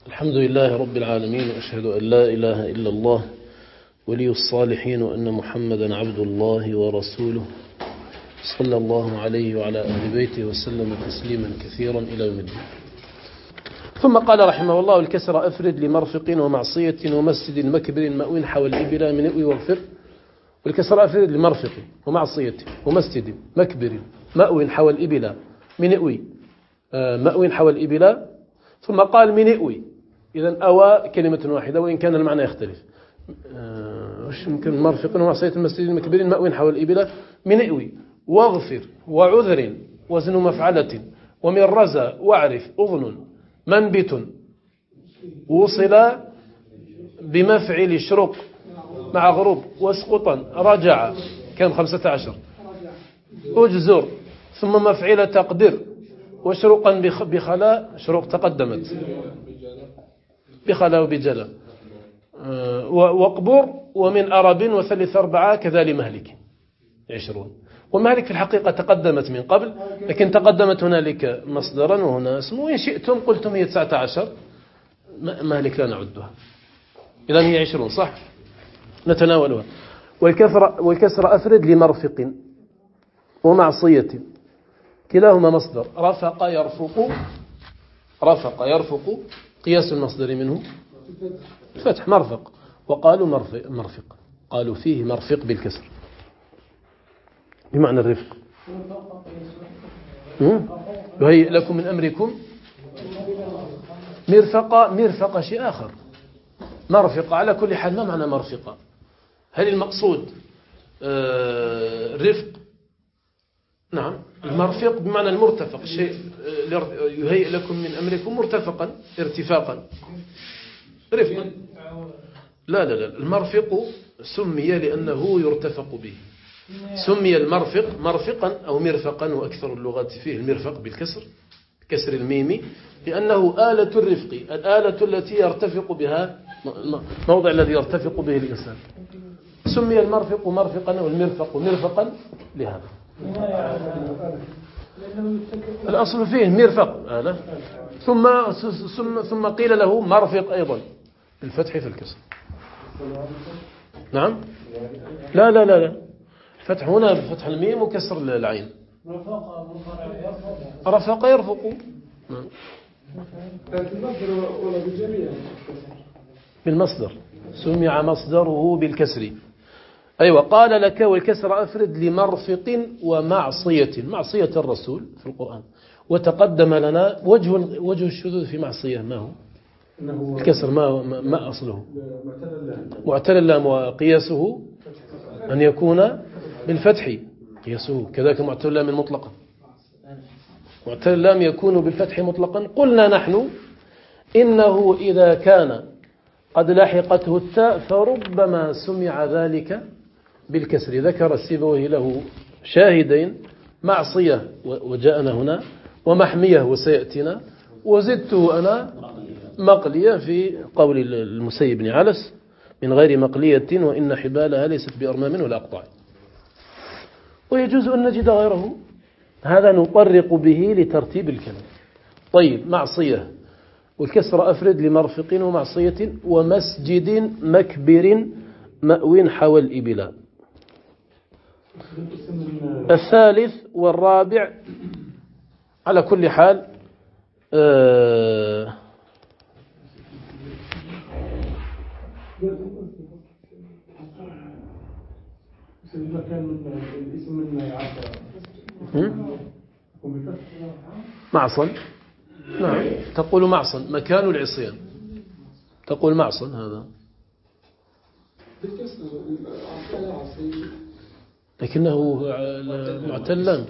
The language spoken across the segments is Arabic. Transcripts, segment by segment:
الحمد لله رب العالمين، وأشهد أن لا إله إلا الله ولي الصالحين، وأن محمدا عبد الله ورسوله صلى الله عليه وعلى أهل بيته وسلم تسليما كثيرا إلى يوم الدين. ثم قال رحمه الله: الكسر أفرد لمرفق ومعصية ومسجد مكبر مأوٍ حوى الإبل من إئوي واغفر. والكسر أفرد لمرفق ومعصية ومسجد مكبر مأوٍ حوى الإبل من إئوي مأوٍ حوى الإبل، ثم قال من إئوي. إذن أوى كلمة واحدة وإن كان المعنى يختلف. وش يمكن مرفق ومعصية مسجد مكبر مأوٍ حوى الإبل من إئوي واغفر وعذر وزن مفعلة ومن رزى واعرف أظن منبت وصل بمفعل شرق مع غروب واسقطا رجع كم 15 أجزر ثم مفعل تقدر وشرقا بخلاء شروق تقدمت بخلاء وبجلا وقبر ومن أرب وثلث 4 كذا لمهلك 20. ومهلك في الحقيقة تقدمت من قبل، لكن تقدمت هنالك مصدرا وهنا اسم، وإن شئتم قلتم هي 19 مهلك لا نعدها، إذن هي 20 صح نتناولها. والكسر أفرد لمرفق ومعصية كلاهما مصدر رفق يرفق قياس المصدر منه الفتح مرفق، وقالوا مرفق قالوا فيه مرفق بالكسر بمعنى الرفق. يهيئ لكم من أمركم مرفق شيء آخر. مرفق على كل حال ما معنى مرفق؟ هل المقصود الرفق؟ نعم، المرفق بمعنى المرتفق، شيء يهيئ لكم من أمركم مرتفقا ارتفاقا رفقا. لا المرفق سمي لأنه يرتفق به، سمي المرفق مرفقا أو مرفقا، وأكثر اللغات فيه المرفق بالكسر كسر الميم، لأنه آلة الرفق، الآلة التي يرتفق بها موضع الذي يرتفق به الإنسان. سمي المرفق مرفقا والمرفق مرفقا لهذا. الأصل فيه مرفق آلة، ثم قيل له مرفق أيضا بالفتح في الكسر. نعم لا الفتح هنا بفتح الميم وكسر العين. رفق يرفق بالمصدر، سمع مصدره بالكسر. أيوة. قال لك: والكسر أفرد لمرفق ومعصية، معصية الرسول في القرآن. وتقدم لنا وجه الشذوذ في معصية ما هو الكسر، ما أصله معتل اللام، وقياسه أن يكون بالفتح، قياسه كذلك معتل اللام المطلقة، معتل اللام يكون بالفتح مطلقا. قلنا نحن إنه إذا كان قد لحقته التاء فربما سمع ذلك بالكسر. ذكر السيبويه له شاهدين: معصية وجاءنا هنا، ومحمية وسيأتينا، وزدته أنا مقلية في قول المسيب بن علس: من غير مقلية وإن حبالها ليست بأرمام ولا أقطع. ويجوز أن نجد غيره، هذا نطرق به لترتيب الكلام. طيب، معصية والكسر أفرد لمرفق ومعصية ومسجد مكبر مأوٍ حوى الإبل. الثالث والرابع على كل حال معصن. نعم، تقول معصن مكان العصيان، تقول معصن هذا، لكنه معتلا.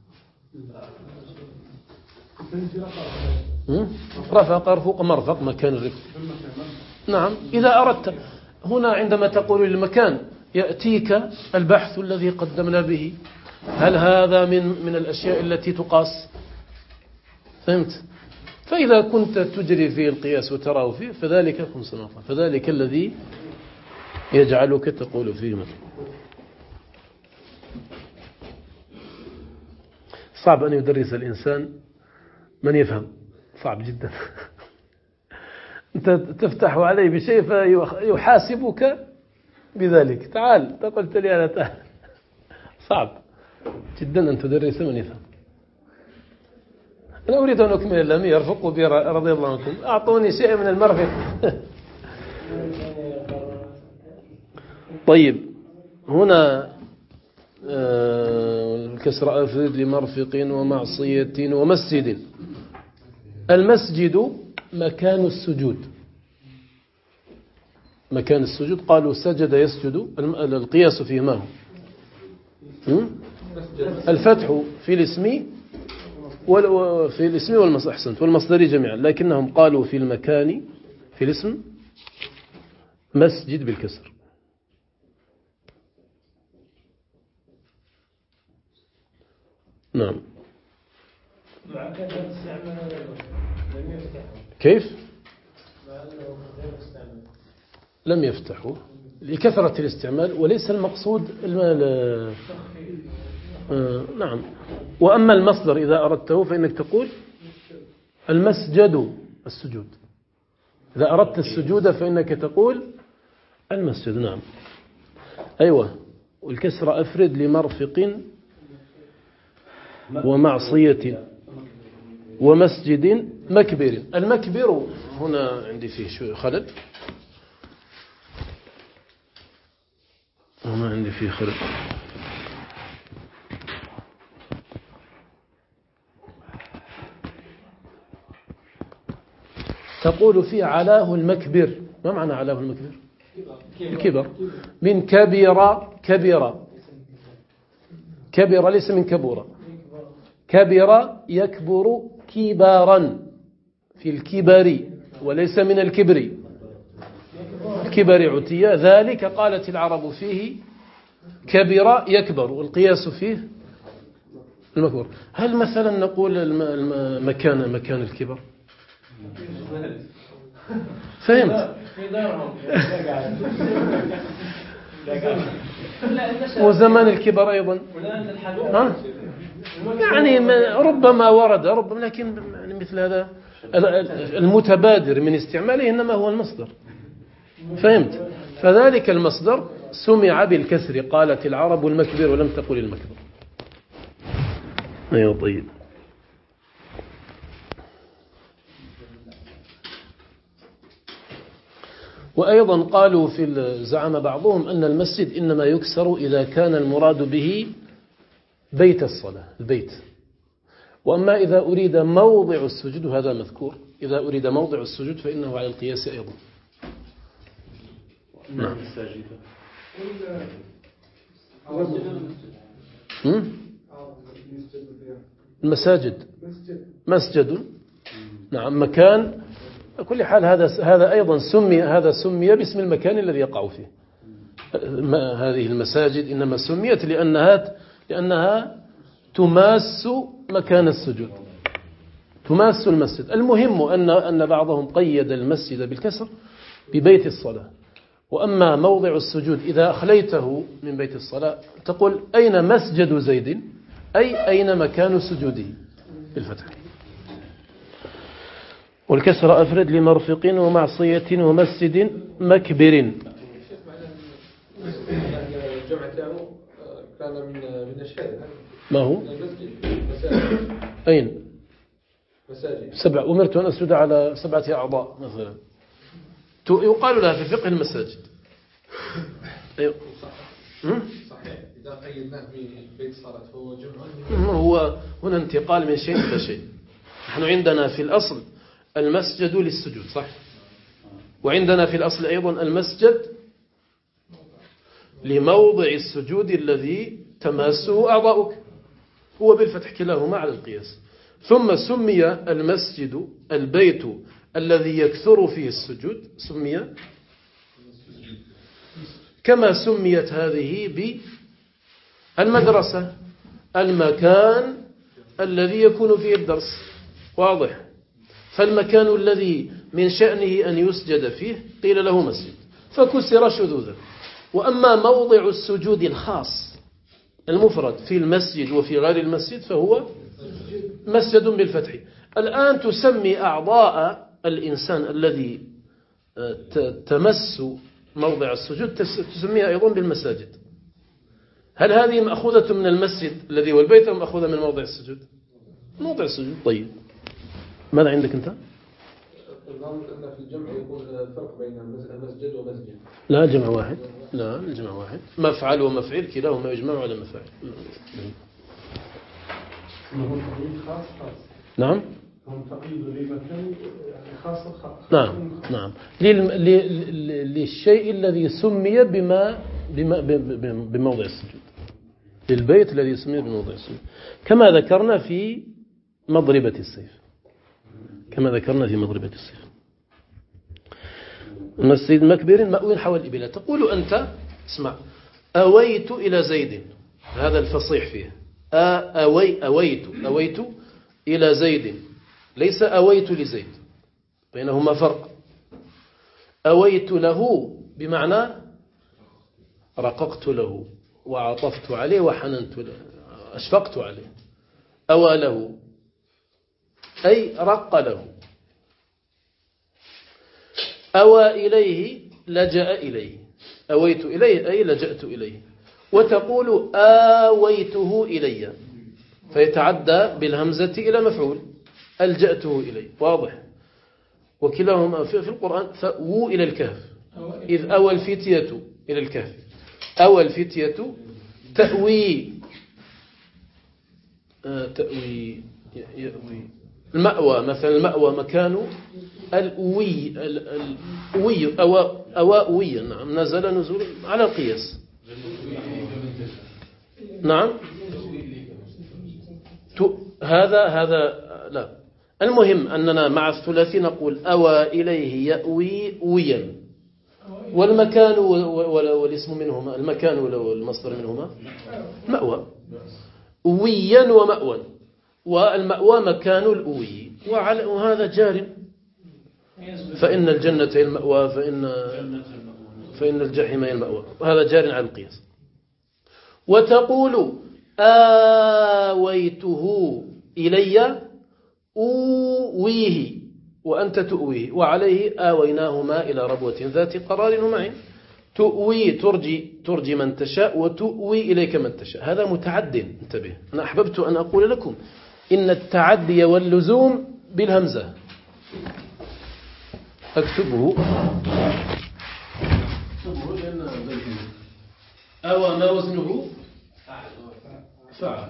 رفق يرفق مرفق مكان الرفق. نعم، إذا أردت هنا عندما تقول المكان يأتيك البحث الذي قدمنا به، هل هذا من الأشياء التي تقاس؟ فهمت؟ فإذا كنت تجري فيه القياس وتراه فيه فذلك خمسنافا، فذلك الذي يجعلك تقول فيه مثلا. صعب أن يدرس الإنسان من يفهم، صعب جدا. أنت تفتح عليه بشيء فيحاسبك بذلك. تعال قلت لي أنا تعال. صعب جدا أن تدرس من يفهم. أنا أريد أن أكمل اللامية يرفقوا بي رضي الله عنكم. أعطوني شيء من المرفق. طيب هنا الكسر أفرد لمرفق ومعصية ومسجد. المسجد مكان السجود. مكان السجود قالوا سجد يسجد. القياس فيه ما هو؟ الفتح في الاسم والمصدر. أحسنت. والمصدر جميعا، لكنهم قالوا في المكان في الاسم مسجد بالكسر. نعم. كيف؟ لم يفتحوا لكثرة الاستعمال وليس المقصود نعم. وأما المصدر إذا أردته فإنك تقول المسجد السجود. إذا أردت السجود فإنك تقول المسجد. نعم. أيوة. والكسر أفرد لمرفق ومعصية ومسجد مكبر. المكبر هنا عندي فيه شوي خلل. هنا عندي فيه خلل. تقول في علاه المكبر. ما معنى علاه المكبر؟ الكبر. من كبر ليس من كبورة. كبر يكبر كبارا في الكبر وليس من الكبر. الكبر عتية. ذلك قالت العرب فيه كبر يكبر، والقياس فيه المكبر. هل مثلا نقول مكان الكبر؟ فهمت؟ وزمان الكبر أيضا يعني ربما ورد لكن مثل هذا المتبادر من استعماله إنما هو المصدر. فهمت؟ فذلك المصدر سمع بالكسر. قالت العرب المكبر ولم تقل المكبر. أيوة. طيب. وأيضا قالوا زعم بعضهم أن المسجد إنما يكسر إذا كان المراد به بيت الصلاة، البيت. وأما إذا أريد موضع السجود، وهذا مذكور، إذا أريد موضع السجود فإنه على القياس أيضا. نعم. المساجد مسجد. نعم. مكان. كل حال هذا أيضا سمي باسم المكان الذي يقع فيه. هذه المساجد إنما سميت لأنها تماس مكان السجود، تماس المسجد. المهم أن بعضهم قيد المسجد بالكسر ببيت الصلاة. وأما موضع السجود إذا أخليته من بيت الصلاة تقول أين مسجد زيد، أي أين مكان سجوده بالفتح. والكسر أفرد لمرفق ومعصية ومسجد مكبر. الجمع تاعه كان من الشارع. ما هو؟ أين؟ مساجد. 7. أمرت أن أسجد على 7 أعضاء مثلا. يقال لها في فقه المساجد. أيوه. صحيح. إذا قيدناه ببيت الصلاة فهو جمع. هو هنا انتقال من شيء إلى شيء. نحن عندنا في الأصل المسجد للسجود، صح؟ وعندنا في الأصل أيضا المسجد لموضع السجود الذي تماسه أعضاؤك، هو بالفتح كلاهما على القياس. ثم سمي المسجد البيت الذي يكثر فيه السجود، سمي كما سميت هذه بالمدرسة المكان الذي يكون فيه الدرس. واضح؟ فالمكان الذي من شأنه أن يسجد فيه قيل له مسجد فكسر شذوذا. وأما موضع السجود الخاص المفرد في المسجد وفي غير المسجد فهو مسجد بالفتح. الآن تسمي أعضاء الإنسان الذي تمس موضع السجود تسميها أيضا بالمساجد. هل هذه مأخوذة من المسجد الذي هو البيت أو مأخوذة من موضع السجود؟ موضع السجود. طيب ماذا عندك أنت؟ الظن أن في الجمع يكون فرق بين المسجد ومسجد. لا الجمع واحد. لا الجمع واحد. مفعل ومفعل كلاهما يجمع على مفاعل. نعم. نعم. للشيء الذي سمي بموضع السجود، للبيت الذي سمي بموضع السجود، كما ذكرنا في مضربة السيف. مسجد مكبر مأوي حول الإبل. تقول أنت اسمع: أويت إلى زيد، هذا الفصيح فيه. أويت إلى زيد، ليس أويت لزيد، بينهما فرق. أويت له بمعنى رققت له وعطفت عليه وحننت له، أشفقت عليه. أوى له أي رق له. أوى إليه لجأ إليه. أويت إليه أي لجأت إليه. وتقول آويته إلي، فيتعدى بالهمزة إلى مفعول، ألجأته إليه. واضح؟ وكلاهما في القرآن. فأووا إلى الكهف، إذ أوى الفتية إلى الكهف. أوى الفتية تأوي يأوي. المأوى مثلا، المأوى مكان الأوي. أوى. نعم، نزل نزول على القياس. نعم. هذا لا. المهم أننا مع الثلاثي نقول أوى إليه يأوي ويا، والمكان والاسم منهما، المكان والمصدر منهما مأوى. ويا ومأوى، والمأوى مكان الأوي، وهذا جار. فإن الجنة هي المأوى، فإن الجحيم هي المأوى، وهذا جار على القياس. وتقول آويته إلي أويه وأنت تؤويه، وعليه آويناهما إلى ربوة ذات قرار ومعين. تؤوي ترجي من تشاء، وتؤوي إليك من تشاء. هذا متعد. انتبه، أنا أحببت أن أقول لكم إن التعدي واللزوم بالهمزة. أكتبه لأن أوى ما وزنه فعل.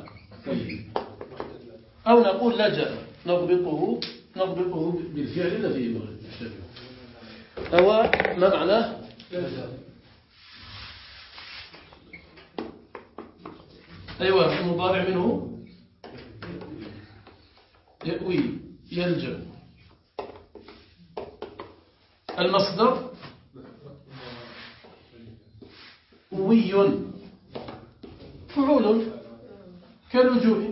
أو نقول لجأ، نضبطه بالفعل الذي يشتبه. أوى ما معناه؟ أيوة، المضارع منه يأوي يلجأ. المصدر وي فعول كاللجوء.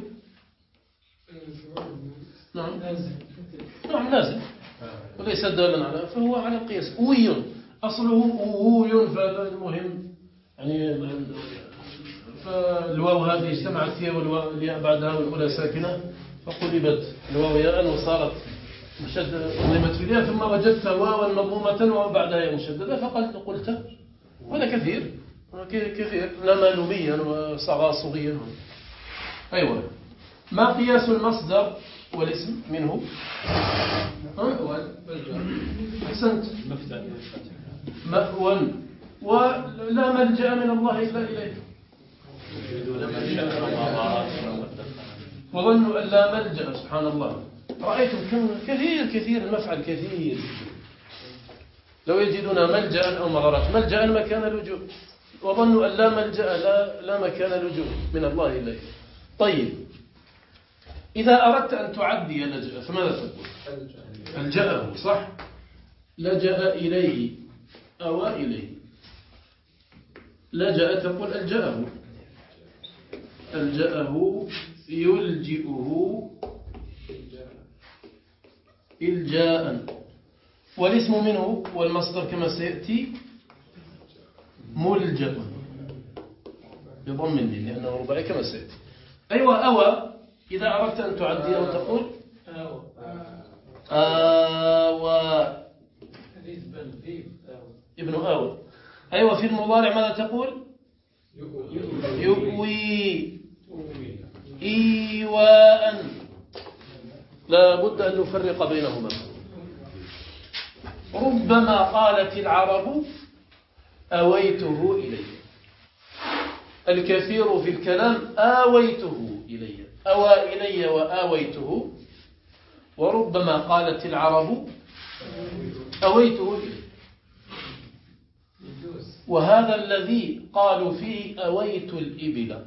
نعم لازم، وليس دالا على، فهو على القياس. وي أصله ووي، فالمهم يعني فالواو هذه اجتمعت فيها والواو اللي بعدها والأولى ساكنة، فقلبت الواو ياء وصارت مشددة، ضمت في الياء، ثم وجدت واوا مضمومة وبعدها مشددة فقلت. وهذا كثير لمالوميا وصغاصغيا. أيوة. ما قياس المصدر والاسم منه؟ أحسنت. مأوى ولا ملجأ من الله إلا إليه، وظنوا أن لا ملجأ. سبحان الله، رأيتم كم كثير المفعل كثير. لو يجدون ملجأ أو مغارات، ملجأ مكان اللجوء، وظنوا أن لا ملجأ لا مكان اللجوء من الله إليه. طيب، إذا أردت أن تعدي لجأ فماذا تقول؟ ألجأه، صح؟ لجأ إليه، أوى إليه. لجأ تقول ألجأه، يلجئه إلجاء. والاسم منه والمصدر كما سيأتي ملجأ بضم اللين لأنه رباعي كما سيأتي. أيوة. أوى إذا أردت أن تعدي أو تقول آوى ابن آوى. أيوة في المضارع ماذا تقول؟ يؤوي إيواء. لا بد أن نفرق بينهما. ربما قالت العرب أويته إلي، الكثير في الكلام آويته إلي، أوى إلي وآويته. وربما قالت العرب أويته إلي، وهذا الذي قالوا فيه أويت الإبل،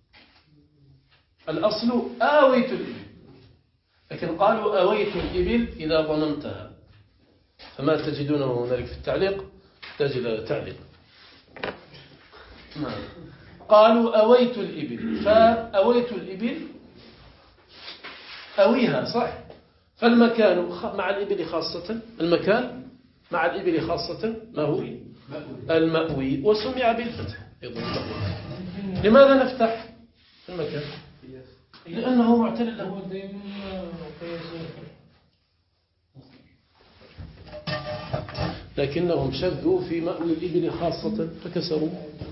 الأصل آويت الإبل، لكن قالوا أويت الإبل إذا ضممتها، فما تجدونه هنالك في التعليق تجد تعليق. قالوا أويت الإبل، فأويت الإبل أويها صح. فالمكان مع الإبل خاصة، المكان مع الإبل خاصة ما هو المأوي، وسمع بالفتح أيضا. لماذا نفتح المكان؟ لأنه معتل له. لكنهم شذوا في مأوي الإبل خاصة فكسروا.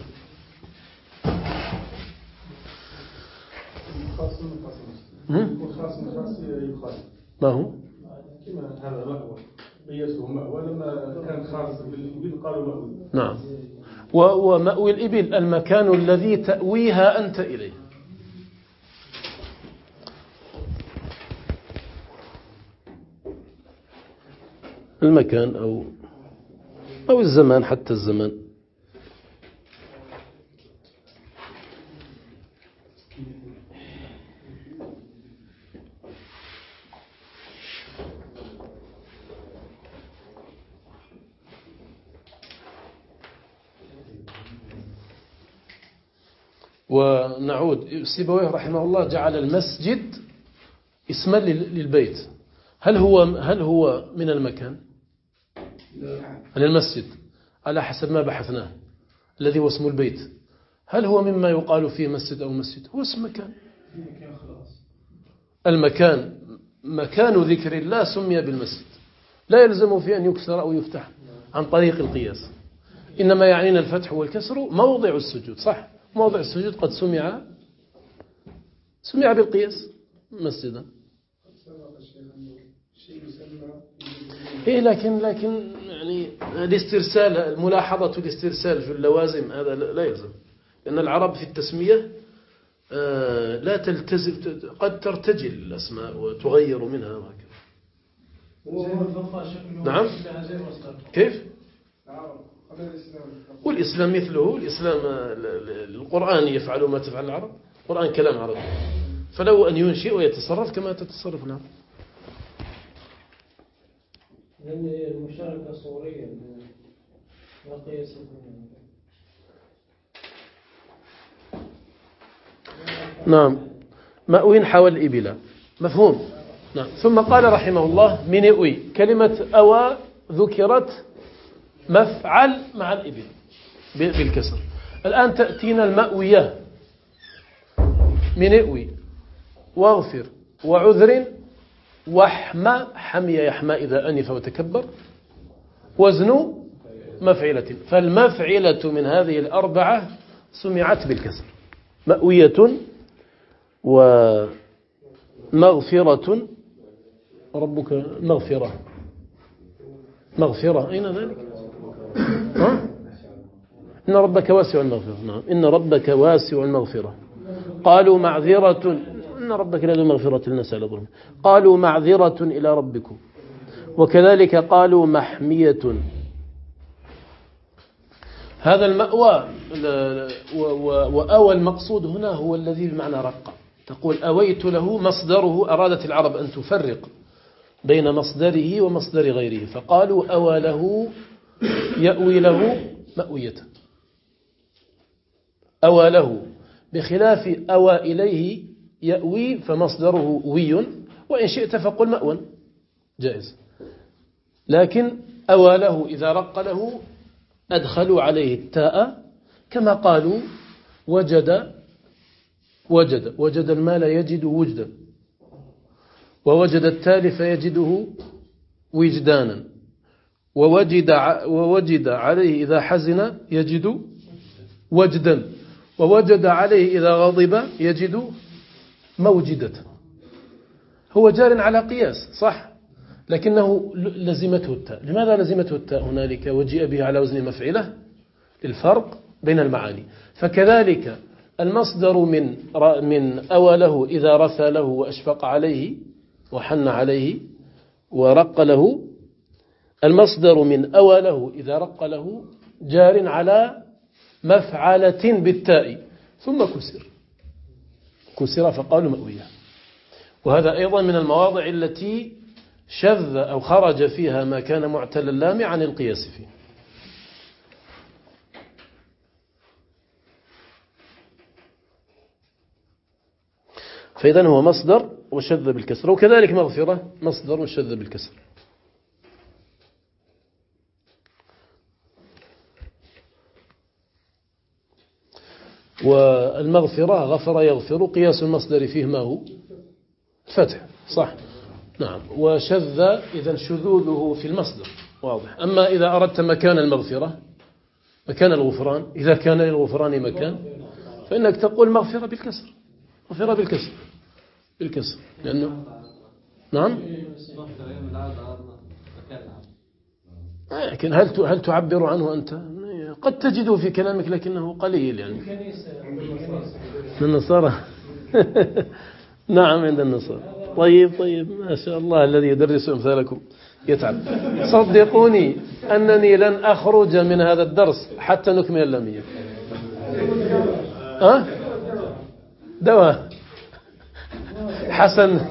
ما هو؟ هذا مأوى قياسه مأوى، لما كان خاص بالإبل قالوا مأوي. نعم. ومأوي الإبل المكان الذي تأويها أنت إليه. المكان أو الزمان، حتى الزمان. ونعود. سيبويه رحمه الله جعل المسجد اسما للبيت. هل هو من المكان؟ عن المسجد على حسب ما بحثناه الذي هو اسم البيت، هل هو مما يقال فيه مسجد أو مسجد؟ هو اسم مكان. المكان مكان ذكر الله سمي بالمسجد، لا يلزم فيه أن يكسر أو يفتح عن طريق القياس، إنما يعنينا الفتح والكسر موضع السجود. صح، موضع السجود قد سمع بالقياس مسجدا. إيه لكن يعني الاسترسال، ملاحظة الاسترسال في اللوازم هذا لا يلزم، لأن العرب في التسمية لا تلتزم، قد ترتجل الأسماء وتغير منها وهكذا. نعم كيف؟ والإسلام مثله. الإسلام القرآن يفعل ما تفعل العرب، القرآن كلام عربي، فلو أن ينشئ ويتصرف كما تتصرف العرب. لأن المشاركة صورية لا قياس. نعم. مأوين حول الإبل مفهوم. نعم. ثم قال رحمه الله من يؤوي، كلمة أوى ذكرت مفعل مع الإبل بالكسر. الآن تأتينا المأوية من يؤوي واغفر وعذر وحمى، حمي يحمى إذا أنف وتكبر، وزن مفعلة. فالمفعلة من هذه الأربعة سمعت بالكسر، مأوية ومغفرة. ربك مغفرة أين ذلك؟ إن ربك واسع المغفرة. نعم، إن ربك واسع المغفرة. قالوا معذرة، إن ربك لذو مغفرة للناس على ظلم. قالوا معذرة إلى ربكم. وكذلك قالوا محمية. هذا المأوى وأوى المقصود هنا هو الذي بمعنى رق. تقول أويت له مصدره. أرادت العرب أن تفرق بين مصدره ومصدر غيره، فقالوا أوى له يأوي له مأوية، أوى له، بخلاف أوى إليه يأوي فمصدره وي، وإن شئت فقل مأوى جائز. لكن أوى له إذا رق له أدخلوا عليه التاء، كما قالوا وجد المال يجد وجدا، ووجد التالف يجده وجدانا، ووجد عليه إذا حزن يجد وجدا، ووجد عليه إذا غضب يجد موجدة. هو جار على قياس صح، لكنه لزمته التاء. لماذا لزمته التاء هنالك وجيء به على وزن مفعلة؟ للفرق بين المعاني. فكذلك المصدر من أوله إذا رثى له وأشفق عليه وحن عليه ورق له، المصدر من أوله إذا رق له جار على مفعلة بالتاء ثم كسر فقالوا مأوية. وهذا أيضا من المواضع التي شذ أو خرج فيها ما كان معتل اللام عن القياس فيه. فإذن هو مصدر وشذ بالكسر، وكذلك مغفرة مصدر وشذ بالكسر. والمغفرة غفر يغفر قياس المصدر فيه ما هو فتح صح نعم، وشذ إذا شذوذه في المصدر واضح. أما إذا أردت مكان المغفرة مكان الغفران، إذا كان للغفران مكان فإنك تقول مغفرة بالكسر، مغفرة بالكسر لأنه نعم. لكن هل تعبر عنه أنت؟ قد تجده في كلامك لكنه قليل يعني. من النصارى نعم عند النصارى. طيب ما شاء الله الذي يدرس أمثالكم يتعب. صدقوني أنني لن أخرج من هذا الدرس حتى نكمل اللامية. دواء حسن.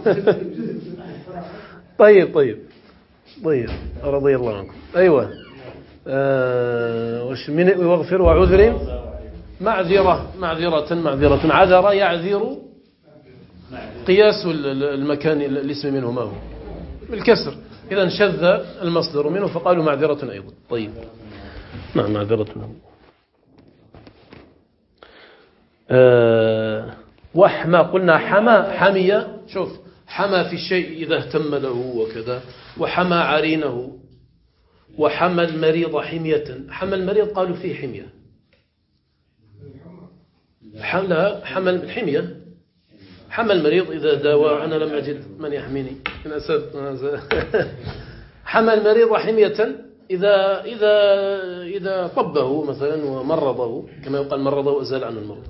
طيب رضي الله عنكم. أيوة وش من يغفر وعذر معذرة عذر يعذر قياس المكان الاسم منه ما هو بالكسر، إذا شذ المصدر منه فقالوا معذرة أيضا. طيب نعم معذرة. وحمى قلنا حمي شوف حمى في الشيء إذا اهتم له وكذا، وحمى عرينه، وحمى المريض حمية. حمى المريض قالوا فيه حمية، حمى الحمية، حمى المريض إذا داوى أنا لم أجد من يحميني إن أسأل. حمى المريض حمية إذا طبه مثلا ومرضه، كما يقال مرضه وأزال عنه المرض.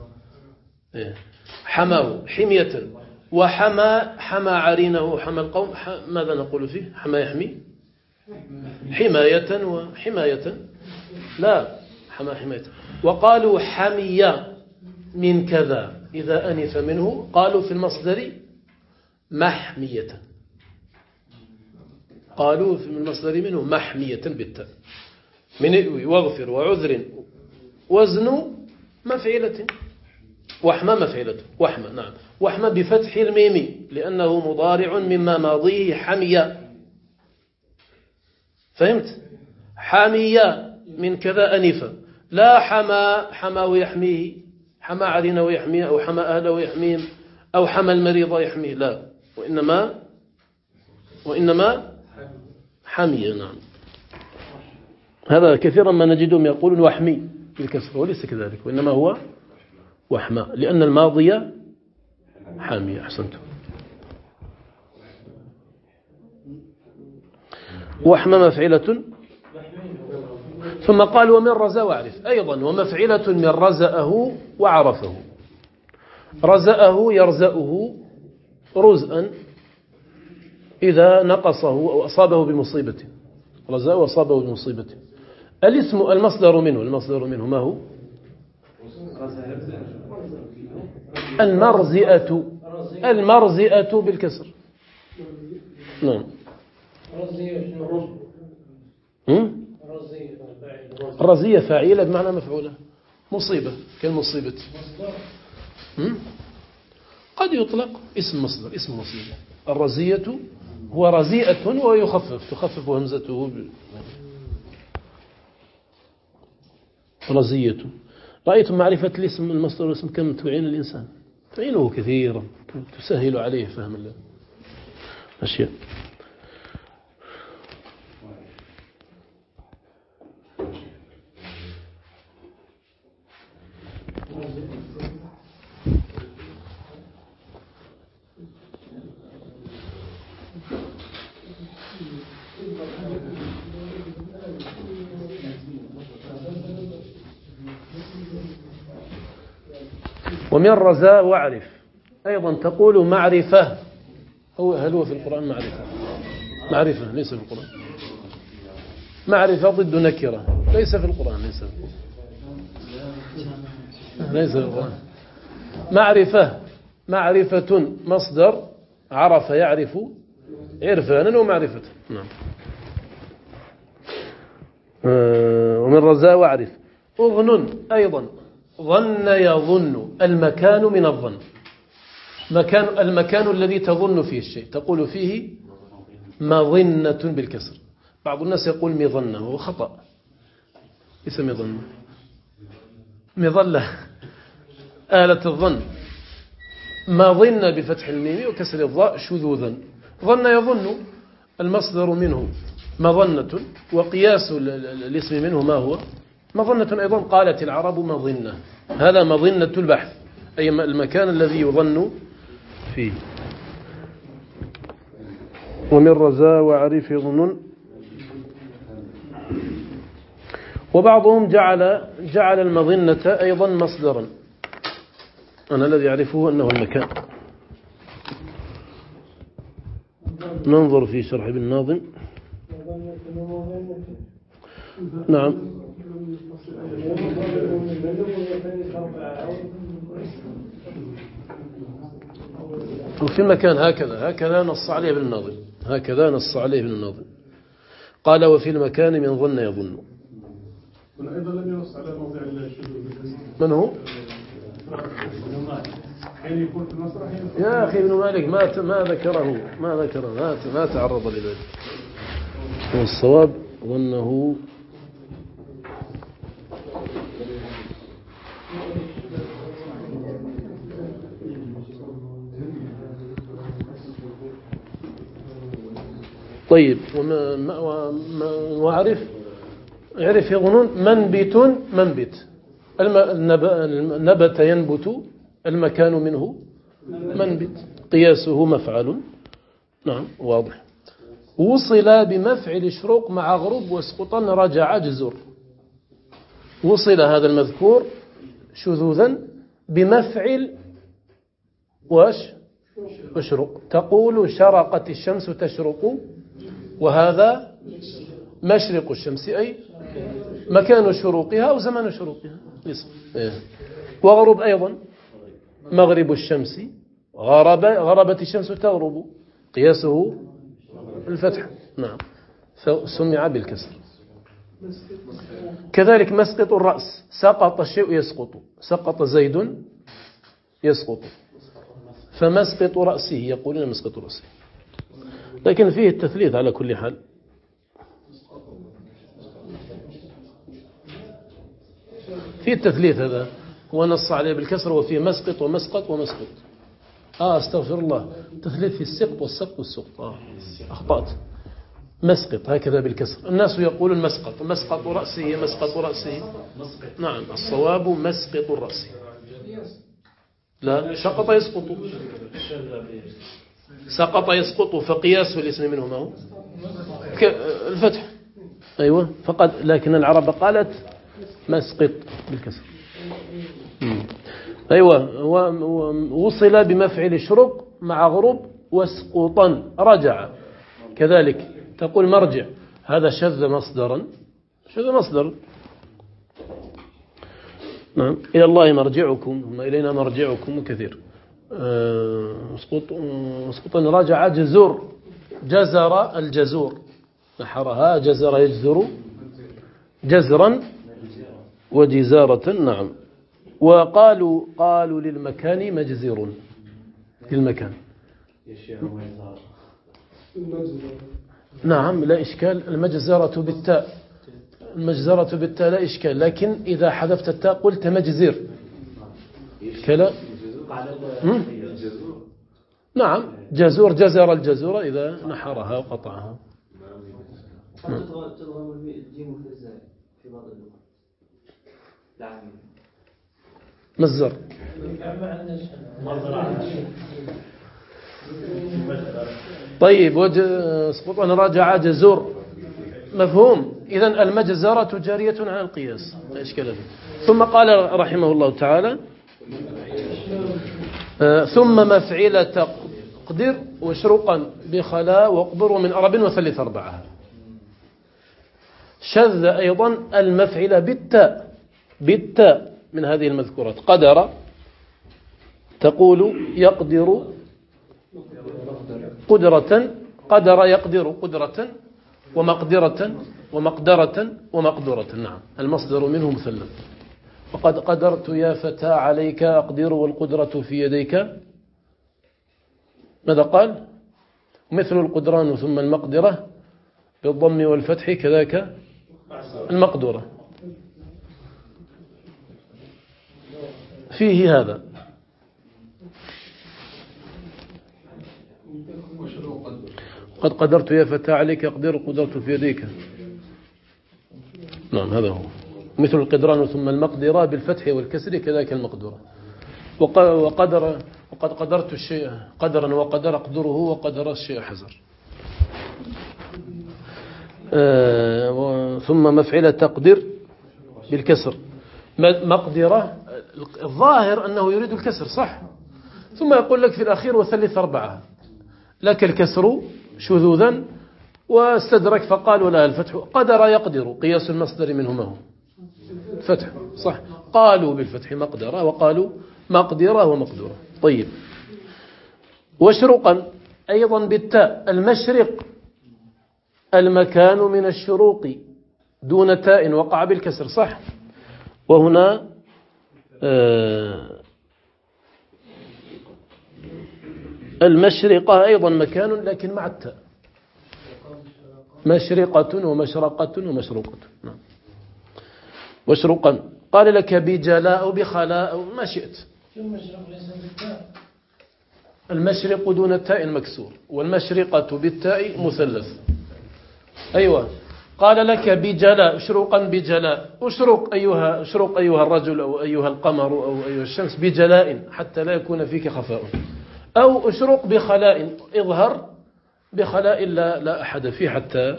حماه حمية. وحمى عرينه، حمى القوم، ماذا نقول فيه؟ حمى يحمي حماية وحماية، لا حمى حماية. وقالوا حمي من كذا إذا أنف منه، قالوا في المصدر محمية، قالوا في المصدر منه محمية بالتاء. من واغفر وعذر وزن مفعلة، وحمى مفعلة، وحمى نعم، وحمى بفتح الميم لأنه مضارع مما ماضيه حمية. فهمت؟ حمية من كذا أنف، لا حمى ويحميه، حمى عرينه ويحميه، أو حمى أهله ويحميهم، أو حمى المريض يحميه، لا، وإنما حمية. نعم هذا كثيرا ما نجدهم يقولون وحمي بالكسر، وليس كذلك، وإنما هو وحمى لأن الماضية حامية. أحسنتم. وحمى مفعلة. ثم قال ومن رزا وعرف أيضا، ومفعلة من رزأه وعرفه. رزأه يرزأه رزءا إذا نقصه أو أصابه بمصيبة، رزأه وأصابه بمصيبة. الاسم المصدر منه ما هو؟ المرزئة بالكسر. نعم الرزية فاعلة بمعنى مفعولة، مصيبة كالمصيبة. قد يطلق اسم مصدر، اسم مصيبة. الرزية هو رزيئة تخفف همزته رزية. رأيتم معرفة الاسم المصدر والاسم كم تعين الإنسان؟ تعينه كثيرا، تسهل عليه فهم الأشياء. ومن رزاء واعرف أيضا تقول معرفة. هل هو في القرآن معرفة؟ معرفة ليس في القرآن. معرفة ضد نكرة ليس في القرآن. ليس في القرآن. معرفة مصدر عرف يعرف عرفانا ومعرفة. نعم. ومن رزاء واعرف. أظن أيضا ظن يظن المكان من الظن. المكان الذي تظن فيه الشيء تقول فيه مظنة بالكسر. بعض الناس يقول مظنة وهو خطأ. ليس مظنة مظلة آلة الظن. مظنة بفتح الميم وكسر الضاء شذوذا. ظن يظن المصدر منه مظنة وقياس الاسم منه ما هو مظنة أيضا. قالت العرب مظنة. هذا مظنة البحث أي المكان الذي يظن فيه. ومن رزاء وعرف ظن. وبعضهم جعل المظنة أيضا مصدرا. أنا الذي أعرفه أنه المكان. ننظر في شرح ابن الناظم. نعم. وفي المكان هكذا نص عليه ابن الناظم. هكذا نص عليه ابن الناظم. قال وفي المكان من ظن يظن. أيضا لم ينص على موضع الشذوذ. من هو؟ حين يكون في المسرح يا أخي ابن مالك ما ذكره ما تعرض لذلك. والصواب ظنه طيب. وعرف يظنون منبت النبت ينبت المكان منه منبت قياسه مفعل. نعم واضح. وصل بمفعل شروق مع غروب واسقطا رجع جزر. وصل هذا المذكور شذوذا بمفعل وشروق. تقول شرقت الشمس تشرق وهذا مشرق الشمس أي مكان شروقها أو زمان شروقها. وغروب أيضا مغرب الشمس. غربت الشمس تغرب قياسه الفتح. نعم سمع بالكسر. كذلك مسقط الرأس. سقط الشيء يسقط. سقط زيد يسقط فمسقط رأسه يقولون مسقط رأسه. لكن فيه التثليث على كل حال. فيه التثليث هذا ونص عليه بالكسر. وفيه مسقط ومسقط ومسقط. استغفر الله. تثليث في السقط والسقط والسقط. أخطأت. مسقط هكذا بالكسر. الناس يقولون مسقط رأسه مسقط رأسه. نعم الصواب مسقط الرأس. لا سقط يسقط. سقط يسقط فقياس الاسم منه ما هو الفتح. أيوة فقد لكن العرب قالت مسقط بالكسر. أيوة. وصل بمفعل شرق مع غروب واسقطا رجع. كذلك تقول مرجع. هذا شذ مصدر. نعم. إلى الله مرجعكم ثم إلينا مرجعكم كثير. اسقطا رجع جزر الجزور. نحرها جزر يجزر جزرا وجزارة. نعم. قالوا للمكان مجزر. للمكان نعم لا إشكال. المجزرة بالتاء لا إشكال. لكن إذا حذفت التاء قلت مجزر كلا. نعم جزر الجزور إذا نحرها وقطعها. تضغم الجيم في الزاي في بعض اللغات. مزر. طيب اسقطا رجع جزور مفهوم. إذن المجزرة جارية على القياس لا إشكال فيه. ثم قال رحمه الله تعالى ثم مفعلة تقدر واشرقا بخلاء واقبر من أرب وثلث أربعها. شذ أيضا المفعل بالتاء من هذه المذكورات. قدر تقول يقدر قدرة، قدر يقدر قدرة، ومقدرة ومقدرة ومقدرة. نعم المصدر منه مثلث. وقد قدرت يا فتى عليك أقدر والقدرة في يديك. ماذا قال؟ مثل القدران ثم المقدرة بالضم والفتح كذاك المقدرة. فيه هذا. قد قدرت يا فتى عليك أقدر القدرة في يديك. نعم هذا هو. مثل القدران ثم المقدرة بالفتح والكسر كذاك المقدرة. وقد قدرت الشيء قدرا وقدر أقدره وقدر الشيء حزر. ثم مفعلة تقدر بالكسر. مقدرة الظاهر أنه يريد الكسر صح، ثم يقول لك في الأخير وثلث أربعة، لك الكسر شذوذا واستدرك فقال ولا الفتح. قدر يقدر قياس المصدر منهما هو فتح صح، قالوا بالفتح مقدرة وقالوا مقدرة ومقدرة. طيب واشرقا أيضا بالتاء. المشرق المكان من الشروق دون تاء وقع بالكسر صح. وهنا المشرقة أيضا مكان لكن مع التاء. مشرقة ومشرقة ومشروقة. نعم. واشرقا قال لك بجلاء أو بخلاء أو ما شئت. المشرق دون التاء مكسور والمشرقة بالتاء مثلث. أيوة قال لك بجلاء اشرقا بجلاء. اشرق أيها الرجل أو أيها القمر أو أيها الشمس بجلاء حتى لا يكون فيك خفاء. أو اشرق بخلاء اظهر بخلاء لا أحد فيه حتى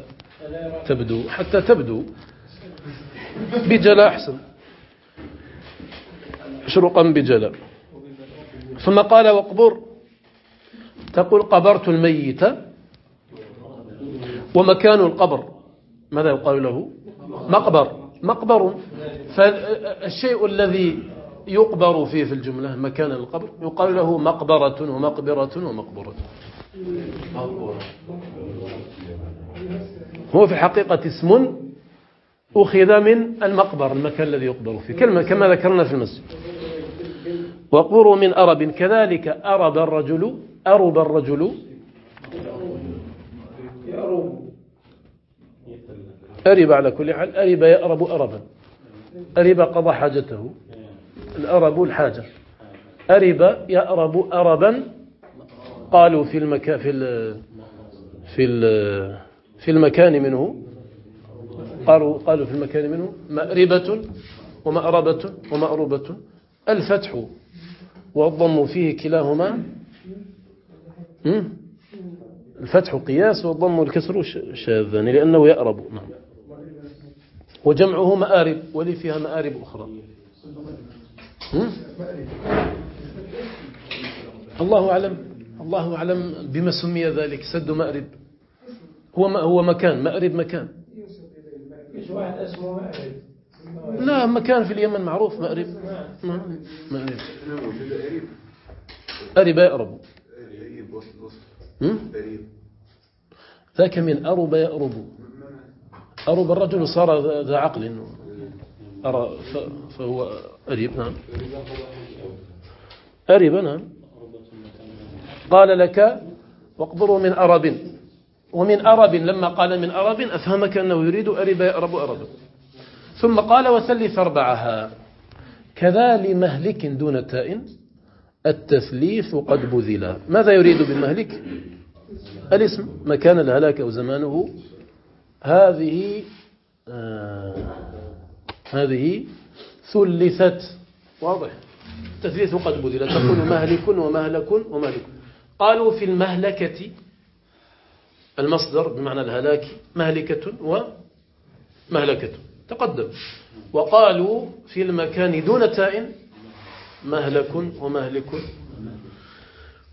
تبدو بجلاء أحسن. اشرقا بجلاء. ثم قال واقبر تقول قبرت الميت. ومكان القبر ماذا يقال له؟ مقبر. فالشيء الذي يقبر فيه في الجملة مكان القبر يقال له مقبرة ومقبرة ومقبرة. هو في الحقيقة اسم أخذ من المقبر المكان الذي يقبر فيه كما ذكرنا في المسجد. وقبروا من أرب كذلك أرب الرجل أرب على كل حال. أرب يأرب أربا. أرب قضى حاجته. الأرب الحاجة. أرب يأرب أربا. قالوا في المكان منه قالوا في المكان منه مأربة ومأربة ومأربة. الفتح والضم فيه كلاهما الفتح قياس والضم والكسر شاذان لأنه يأرب. نعم. وجمعه مآرب ولي فيها مآرب أخرى. الله أعلم بما سمي ذلك سد مأرب. هو مكان مأرب مكان. مش واحد اسمه مأرب. لا مكان في اليمن معروف مأرب. مأرب. أرب يأرب. ذاك من أرب يأرب. أرب الرجل صار ذا عقل فهو أريب. نعم أريب. نعم. قال لك واقبروا من أرب. ومن أرب لما قال من أرب أفهمك أنه يريد أرب يأرب أرب. ثم قال وثلث أربعها كذا لمهلك دون تاء التثليث قد بذلا. ماذا يريد بمهلك؟ الاسم مكان الهلاك أو زمانه. هذه ثلثت واضح. التثليث قد بذلا تقول مهلك ومهلك ومهلك. قالوا في المهلكة المصدر بمعنى الهلاك مهلكة ومهلكة تقدم. وقالوا في المكان دون تاء مهلك ومهلك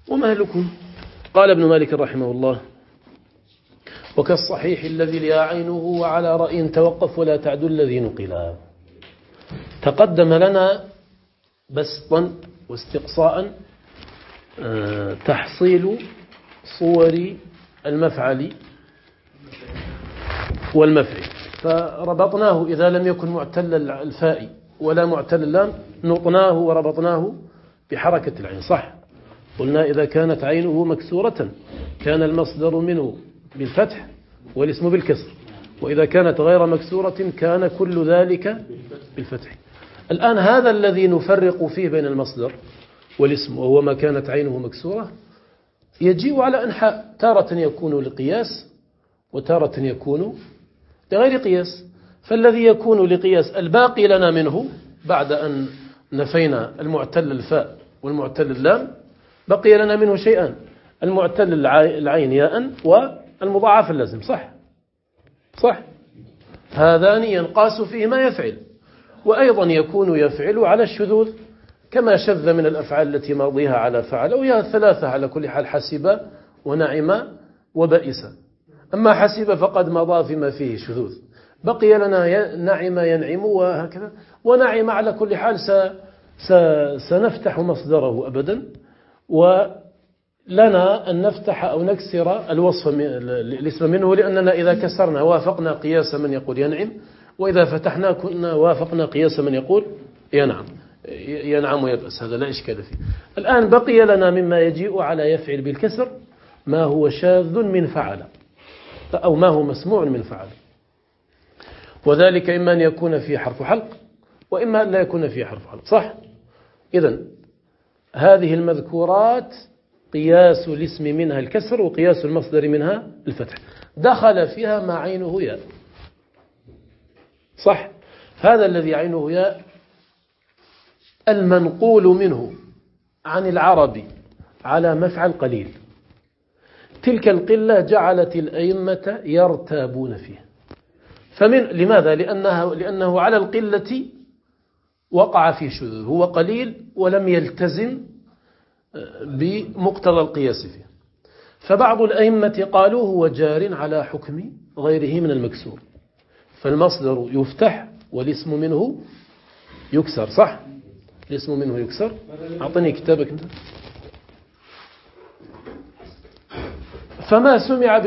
ومهلك. قال ابن مالك رحمه الله: وكالصحيح الذي لا عينه وعلى رأي توقف ولا تعد الذي نقلا. تقدم لنا بسطا واستقصاء تحصيل صور المفعل والمفعل، فربطناه إذا لم يكن معتل الفاء ولا معتل اللام نطناه وربطناه بحركة العين، صح؟ قلنا إذا كانت عينه مكسورة كان المصدر منه بالفتح والاسم بالكسر، وإذا كانت غير مكسورة كان كل ذلك بالفتح. الآن هذا الذي نفرق فيه بين المصدر والاسم وهو ما كانت عينه مكسورة يجيء على أنحاء، تارة يكون لقياس وتارة يكون لغير قياس. فالذي يكون لقياس الباقي لنا منه بعد أن نفينا المعتل الفاء والمعتل اللام بقي لنا منه شيئان: المعتل العين ياء والمضاعف اللازم، صح؟ هذان ينقاس فيهما يفعل، وأيضا يكون يفعل على الشذوذ كما شذ من الأفعال التي ماضيها على فعل، وهي الثلاثة على كل حال: حسب ونعم وبئس. أما حسب فقد مضى فيما فيه شذوذ، بقي لنا نعم ينعم وهكذا. ونعم على كل حال سنفتح مصدره أبدا، ولنا أن نفتح أو نكسر الوصف الاسم منه، لأننا إذا كسرنا وافقنا قياس من يقول ينعم، وإذا فتحنا كنا وافقنا قياس من يقول ينعم ويبأس. هذا لا إشكال فيه. الآن بقي لنا مما يجيء على يفعل بالكسر ما هو شاذ من فعل أو ما هو مسموع من فعل، وذلك إما أن يكون فيه حرف حلق وإما أن لا يكون فيه حرف حلق، صح؟ إذن هذه المذكورات قياس الاسم منها الكسر وقياس المصدر منها الفتح. دخل فيها ما عينه ياء، صح؟ هذا الذي عينه ياء المنقول منه عن العرب على مفعل قليل، تلك القلة جعلت الأئمة يرتابون فيه. لماذا؟ لأنه على القلة وقع في شذوذ، هو قليل ولم يلتزم بمقتضى القياس فيه. فبعض الأئمة قالوا هو جار على حكم غيره من المكسور، فالمصدر يفتح والاسم منه يكسر، صح؟ الاسم منه يكسر. أعطني كتابك انت. فما سمع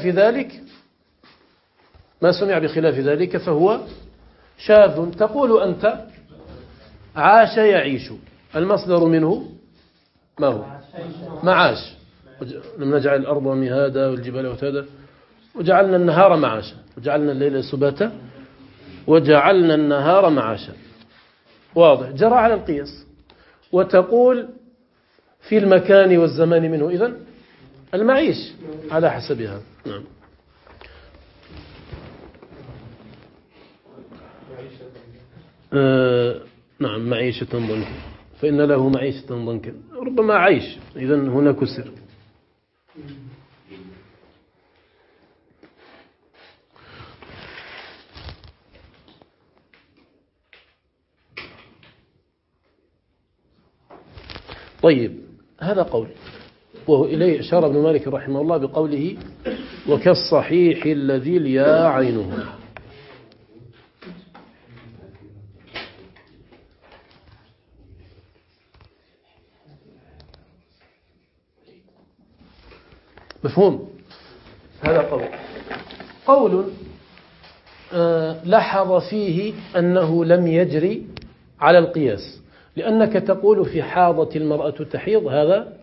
بخلاف ذلك فهو شاذ. تقول أنت عاش يعيش، المصدر منه ما هو؟ معاش. لم نجعل الأرض مهادا والجبال أوتادا وجعلنا النهار معاشا وجعلنا الليل سباتا وجعلنا النهار معاشا. واضح، جرى على القياس. وتقول في المكان والزمان منه إذن المعيش على حسبها. نعم. نعم، معيشة ضنكا، فإن له معيشة ضنكا، ربما عيش، إذن هنا كسر. طيب، هذا قول، وإليه أشار ابن مالك رحمه الله بقوله: وكالصحيح الذي لا عينه. مفهوم؟ هذا قول لاحظ فيه أنه لم يجري على القياس، لأنك تقول في حاضت المرأة تحيض، هذا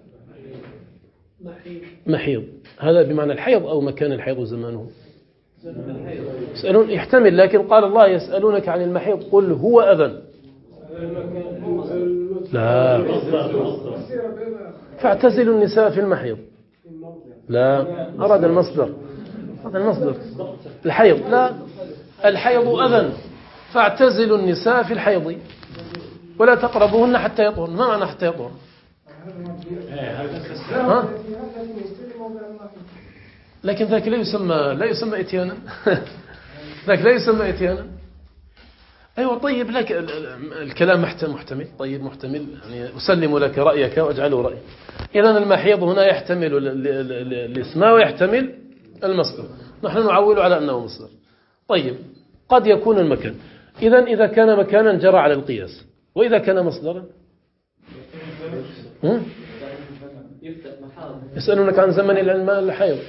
محيض، هذا بمعنى الحيض أو مكان الحيض وزمانه. يسألون يحتمل، لكن قال الله: يسألونك عن المحيض قل هو أذى. لا، فاعتزلوا النساء في المحيض. لا، أراد المصدر الحيض. لا، الحيض أذى، فاعتزلوا النساء في الحيض ولا تقربوهن حتى يطهرن. ما معنى حتى يطهرن؟ لكن ذاك لا يسمى إتيانا. ذاك لا يسمى إتيانا. أيوة طيب لك الكلام محتمل. طيب محتمل يعني أسلم لك رأيك وأجعله رأي. إذن المحيض هنا يحتمل الاسم ويحتمل المصدر، نحن نعول على أنه مصدر. طيب قد يكون المكان. إذا كان مكانا جرى على القياس، وإذا كان مصدرا يسألونك عن زمن الحيض.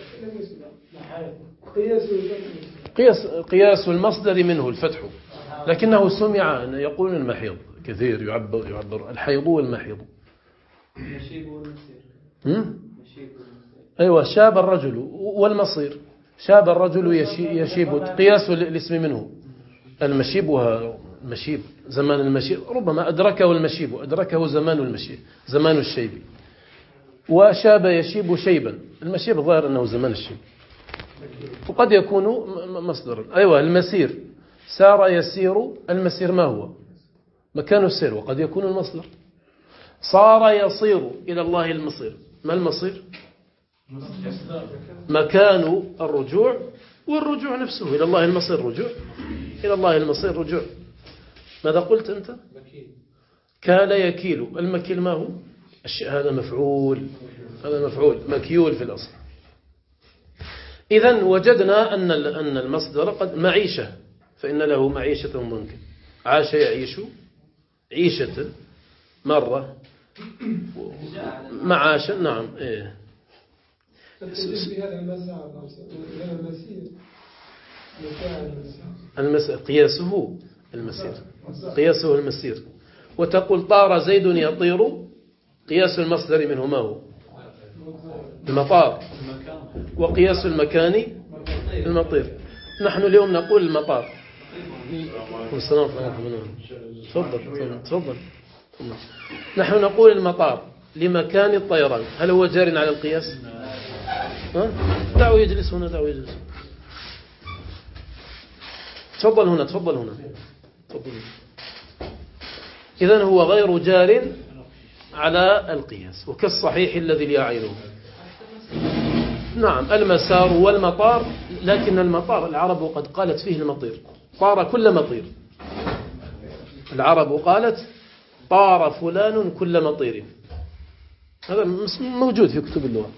قياس المصدر منه الفتح، لكنه سمع أن يقول المحيض كثير، يعبر الحيض والمحيض. أيوة شاب الرجل والمصير. شاب الرجل يشيب، قياس الاسم منه المشيب. مشيب زمان المشيب، ربما أدركه المشيب، أدركه زمان الشيب. وشاب يشيب شيبا، المشيب ظاهر أنه زمان الشيب، وقد يكون مصدرا. أيوة المسير، سار يسير، المسير ما هو؟ مكان السير، وقد يكون المصدر. صار يصير، إلى الله المصير. ما المصير؟ مكان الرجوع، والرجوع نفسه إلى الله المصير رجوع، إلى الله المصير رجوع. ماذا قلت أنت؟ كال يكيل، المكيل ما هو؟ هذا مفعول، هذا مفعول مكيول في الأصل. إذن وجدنا أن المصدر قد معيشة، فإن له معيشة ضنكا. عاش يعيش عيشة مرة، معاشا. نعم إيه. قياسه المسير. وتقول طار زيد يطير، قياس المصدر منه ما هو؟ المطار. وقياس المكان المطير. نحن اليوم نقول المطار. تفضل. نحن نقول المطار لمكان الطيران. هل هو جار على القياس؟ دعوا يجلس هنا. تفضل هنا. إذن هو غير جار على القياس، وكالصحيح الذي لا يعينه. نعم المسار والمطار، لكن المطار العرب قد قالت فيه المطير، طار كل مطير. العرب قالت طار فلان كل مطير، هذا موجود في كتب اللغة.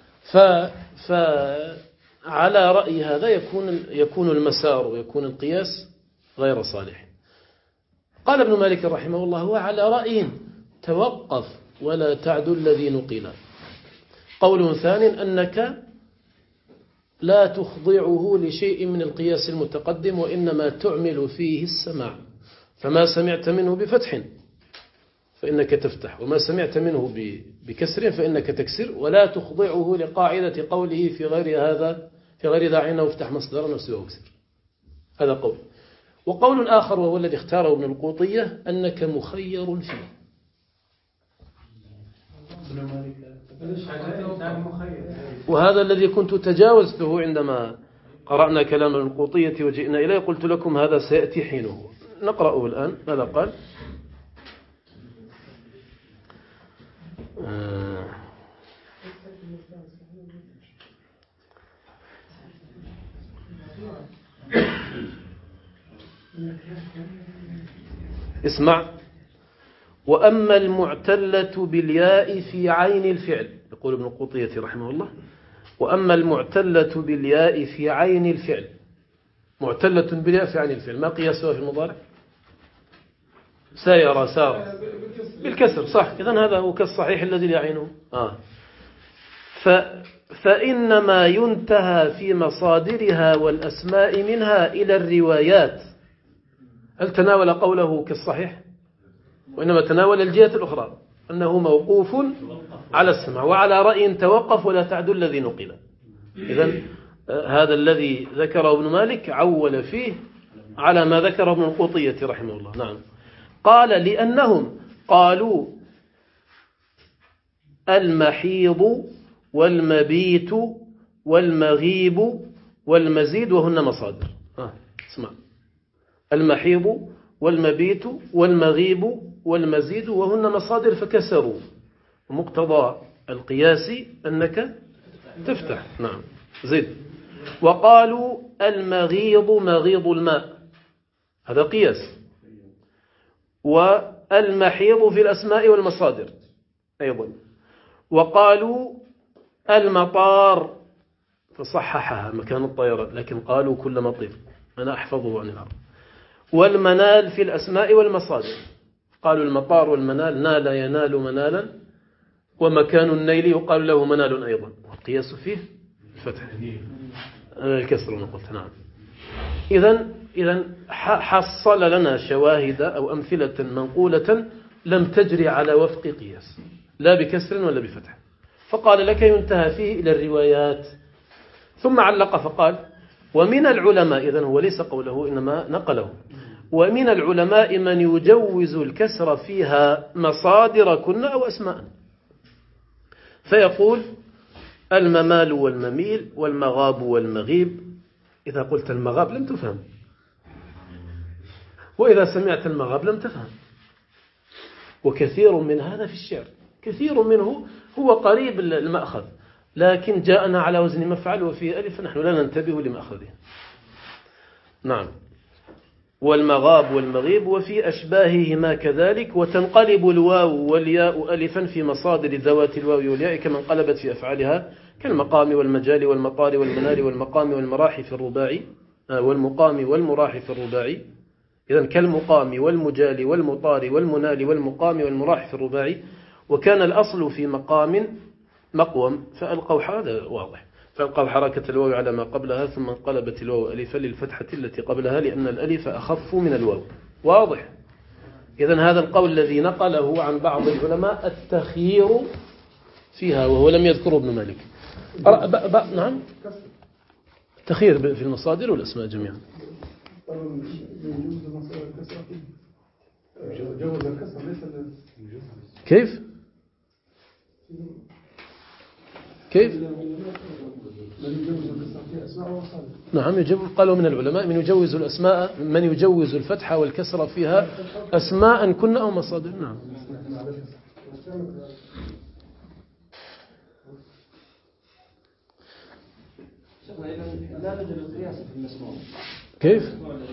فعلى رأي هذا يكون المسار ويكون القياس غير صالح. قال ابن مالك رحمه الله: وعلى رأي توقف ولا تعد الذي نقل. قول ثاني أنك لا تخضعه لشيء من القياس المتقدم، وإنما تعمل فيه السماع. فما سمعت منه بفتح فإنك تفتح، وما سمعت منه بكسر فإنك تكسر، ولا تخضعه لقاعدة قوله في غير ذا عين وافتح مصدرا وسوى وكسر. هذا قول. وقول آخر وهو الذي اختاره ابن القوطية أنك مخير فيه. وهذا الذي كنت تجاوزته عندما قرأنا كلام ابن القوطية وجئنا إليه، قلت لكم هذا سيأتي حينه. نقرأه الآن. ماذا قال؟ اسمع: وأما المعتلة بالياء في عين الفعل، يقول ابن القوطية رحمه الله: وأما المعتلة بالياء في عين الفعل. معتلة بالياء في عين الفعل، ما قياسها في المضارع؟ سير سار بالكسر، صح. إذن هذا هو كالصحيح الذي لا يعينه. فإنما ينتهى في مصادرها والأسماء منها إلى الروايات. هل تناول قوله كالصحيح؟ وإنما تناول الجهة الأخرى، أنه موقوف على السمع، وعلى رأي توقف ولا تعد الذي نقل. إذن هذا الذي ذكره ابن مالك عول فيه على ما ذكره ابن القوطية رحمه الله. نعم. قال: لأنهم قالوا المحيض والمبيت والمغيب والمزيد وهن مصادر. اسمع: المحيض والمبيت والمغيب والمزيد وهن مصادر، فكسروا. ومقتضى القياس أنك تفتح. نعم. زيد. وقالوا المغيض مغيض الماء، هذا قياس، والمحيض في الأسماء والمصادر أيضا. وقالوا المطار فصححها مكان الطيران، لكن قالوا كل مطير، أنا أحفظه عن العرب. والمنال في الأسماء والمصادر، قالوا المطار والمنال، نال ينال منالا، ومكان النيل يقال له منال أيضا، والقياس فيه الفتح الكسر أنا قلت نعم. إذن حصل لنا شواهد أو أمثلة منقولة لم تجري على وفق قياس، لا بكسر ولا بفتح. فقال لك ينتهى فيه إلى الروايات، ثم علق فقال ومن العلماء، إذن هو ليس قوله إنما نقله، ومن العلماء من يجوز الكسر فيها مصادر كنا أو أسماء، فيقول الممال والمميل والمغاب والمغيب. إذا قلت المغاب لم تفهم، وإذا سمعت المغاب لم تفهم. وكثير من هذا في الشعر، كثير منه هو قريب المأخذ، لكن جاءنا على وزن مفعل وفيه ألف، فنحن لا ننتبه لمأخذه. نعم. والمغاب والمغيب وفي أشباههما كذلك، وتنقلب الواو والياء ألفا في مصادر ذوات الواو والياء كما انقلبت في أفعالها، كالمقام والمجال والمطار والمنال والمقام والمراح في الرباعي، والمقام والمراح في الرباعي. إذن كالمقام والمجال والمطار والمنال والمقام والمراح في الرباعي. وكان الأصل في مقام مقوم فألقوا، هذا واضح، فألقوا حركة الواو على ما قبلها، ثم انقلبت الواو ألفا للفتحة التي قبلها لأن الألف أخف من الواو. واضح. إذن هذا القول الذي نقله عن بعض العلماء التخيير فيها، وهو لم يذكره ابن مالك. نعم، التخيير في المصادر والأسماء جميعا. كيف؟ نعم يجوز. قالوا من العلماء من يجوز الأسماء، من يجوز الفتح والكسر فيها أسماء كنا أو مصادر. نعم. لا نجد القياس في المسموع. كيف؟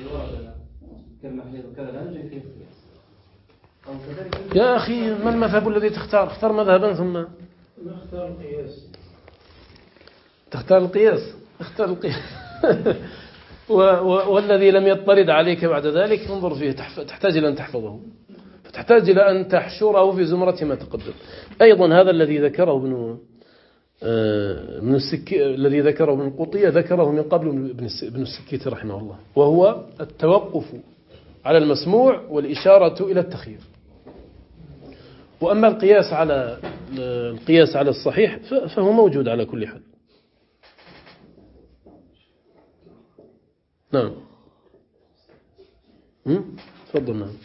يا أخي ما المذهب الذي تختار؟ اختار مذهبا ثم نختار القياس. تختار القياس، اختار القياس. والذي لم يطرد عليك بعد ذلك انظر فيه، تحتاج إلى أن تحفظه، فتحتاج إلى أن تحشره في زمرة ما تقدم. أيضا هذا الذي ذكره الذي ذكره ابن القطية ذكره من قبل ابن السكيت رحمه الله، وهو التوقف على المسموع والإشارة إلى التخيير. وأما القياس على الصحيح فهو موجود على كل حال. نعم. تفضل. نعم.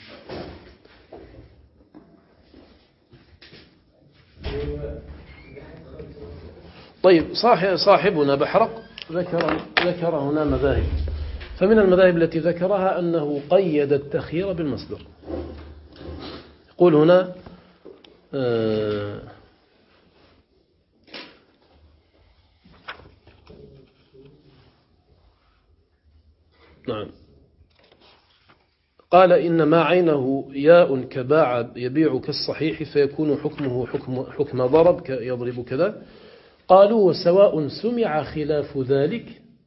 طيب صاحبنا بحرق ذكر هنا مذاهب، فمن المذاهب التي ذكرها أنه قيد التخيير بالمصدر. يقول هنا نعم، قال إن ما عينه ياء كباع يبيع كالصحيح فيكون حكمه حكم ضرب يضرب كذا. قالوا وسواء سمع خلاف ذلك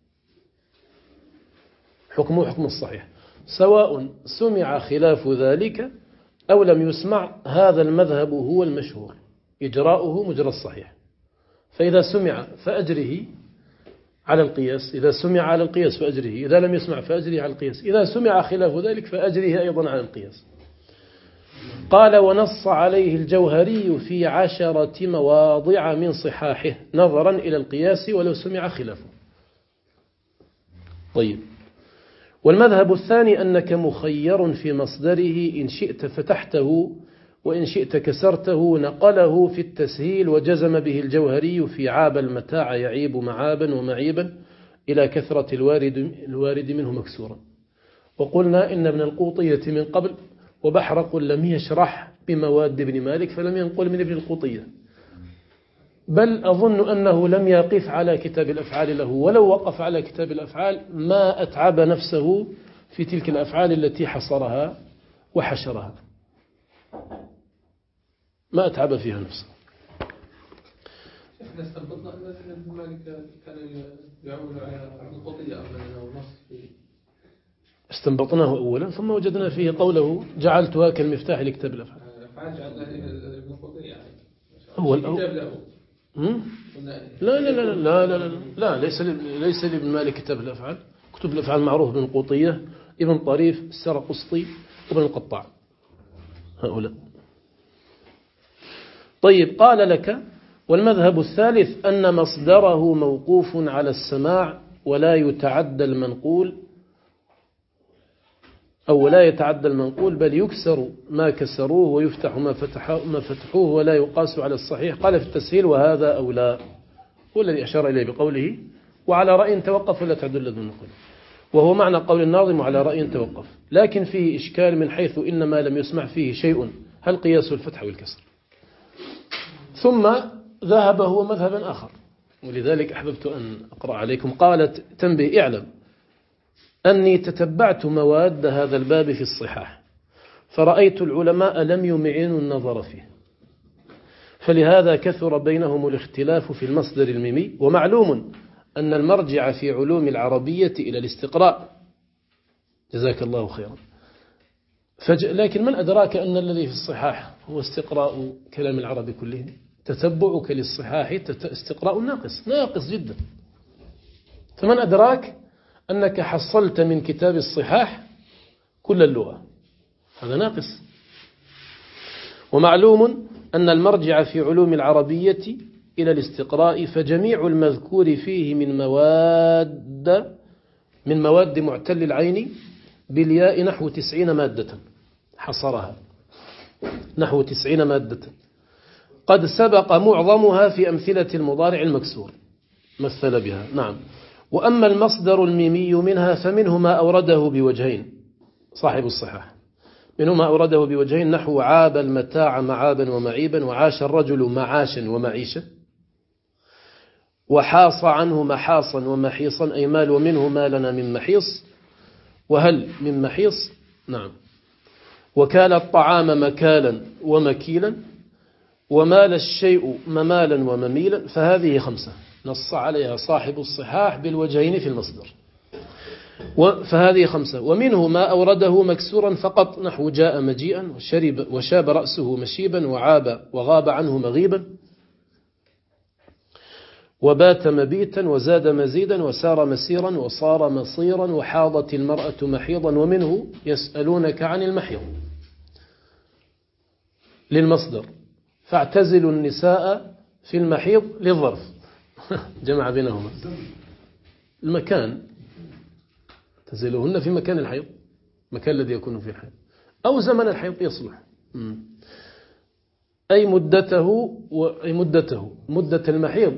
حكمه حكم الصحيح، سواء سمع خلاف ذلك أو لم يسمع، هذا المذهب هو المشهور، إجراؤه مجرى الصحيح. فإذا سمع فأجره على القياس، إذا سمع على القياس فأجره، إذا لم يسمع فأجره على القياس، إذا سمع خلاف ذلك فأجره أيضا على القياس. قال ونص عليه الجوهري في 10 مواضع من صحاحه نظرا إلى القياس ولو سمع خلافه. طيب، والمذهب الثاني أنك مخير في مصدره، إن شئت فتحته وإن شئت كسرته. نقله في التسهيل وجزم به الجوهري في عاب المتاع يعيب معابا ومعيبا إلى كثرة الوارد منه مكسورا. وقلنا إن ابن القوطية من قبل وبحرق لم يشرح بمواد ابن مالك فلم ينقل من ابن القوطية، بل أظن أنه لم يقف على كتاب الأفعال له، ولو وقف على كتاب الأفعال ما أتعب نفسه في تلك الأفعال التي حصرها وحشرها، ما أتعب فيها نفسه. احنا استنبطنا أن ابن مالك كان يعول على القطية أو النص. استنبطناه أولا ثم وجدنا فيه قوله جعلتها كالمفتاح لكتاب الأفعال. فعل ابن قطية يعني هو كتاب له. لا لا لا لا لا لا, لا ليس لابن مالك كتاب الأفعال. كتب الأفعال معروف بن قوطية، ابن طريف، السرقسطي، وابن القطاع، هؤلاء. طيب، قال لك: والمذهب الثالث أن مصدره موقوف على السماع ولا يتعدى المنقول، أو لا يتعدى المنقول، بل يكسر ما كسروه ويفتح ما فتحوه ولا يقاس على الصحيح. قال في التسهيل: وهذا أولى، هو الذي أشار إليه بقوله: وعلى رأي توقف ولا تعدل ذو النقل، وهو معنى قول الناظم: على رأي توقف. لكن فيه إشكال من حيث إنما لم يسمع فيه شيء، هل قياس الفتح والكسر؟ ثم ذهب هو مذهبا آخر، ولذلك أحببت أن أقرأ عليكم. قالت: تنبيه، اعلم أني تتبعت مواد هذا الباب في الصحاح، فرأيت العلماء لم يمعنوا النظر فيه، فلهذا كثر بينهم الاختلاف في المصدر الميمي. ومعلوم أن المرجع في علوم العربية إلى الاستقراء، جزاك الله خيرا. لكن من أدراك أن الذي في الصحاح هو استقراء كلام العرب كله؟ تتبعك للصحاح استقراء ناقص جدا. فمن أدراك أنك حصلت من كتاب الصحاح كل اللغة؟ هذا ناقص. ومعلوم أن المرجع في علوم العربية إلى الاستقراء، فجميع المذكور فيه من مواد معتل العين بالياء نحو 90 مادة، حصرها نحو 90 مادة، قد سبق معظمها في أمثلة المضارع المكسور مثل بها. نعم. وأما المصدر الميمي منها فمنه ما أورده بوجهين صاحب الصحاح، منه ما أورده بوجهين، نحو عاب المتاع معابا ومعيبا، وعاش الرجل معاشا ومعيشا، وحاص عنه محاصا ومحيصا، أي مال، ومنه ما لنا من محيص، وهل من محيص. نعم. وكال الطعام مكالا ومكيلا، ومال الشيء ممالا ومميلا، فهذه 5 نص عليها صاحب الصحاح بالوجهين في المصدر، فهذه 5. ومنه ما أورده مكسورا فقط، نحو جاء مجيئا، وشاب رأسه مشيبا، وعاب وغاب عنه مغيبا، وبات مبيتا، وزاد مزيدا، وسار مسيرا، وصار مصيرا، وحاضت المرأة محيضا. ومنه يسألونك عن المحيض للمصدر، فاعتزلوا النساء في المحيض للظرف جمع بينهما المكان، اعتزلوهن في مكان الحيض، مكان الذي يكون فيه الحيض، أو زمن الحيض يصلح، أي مدة المحيض.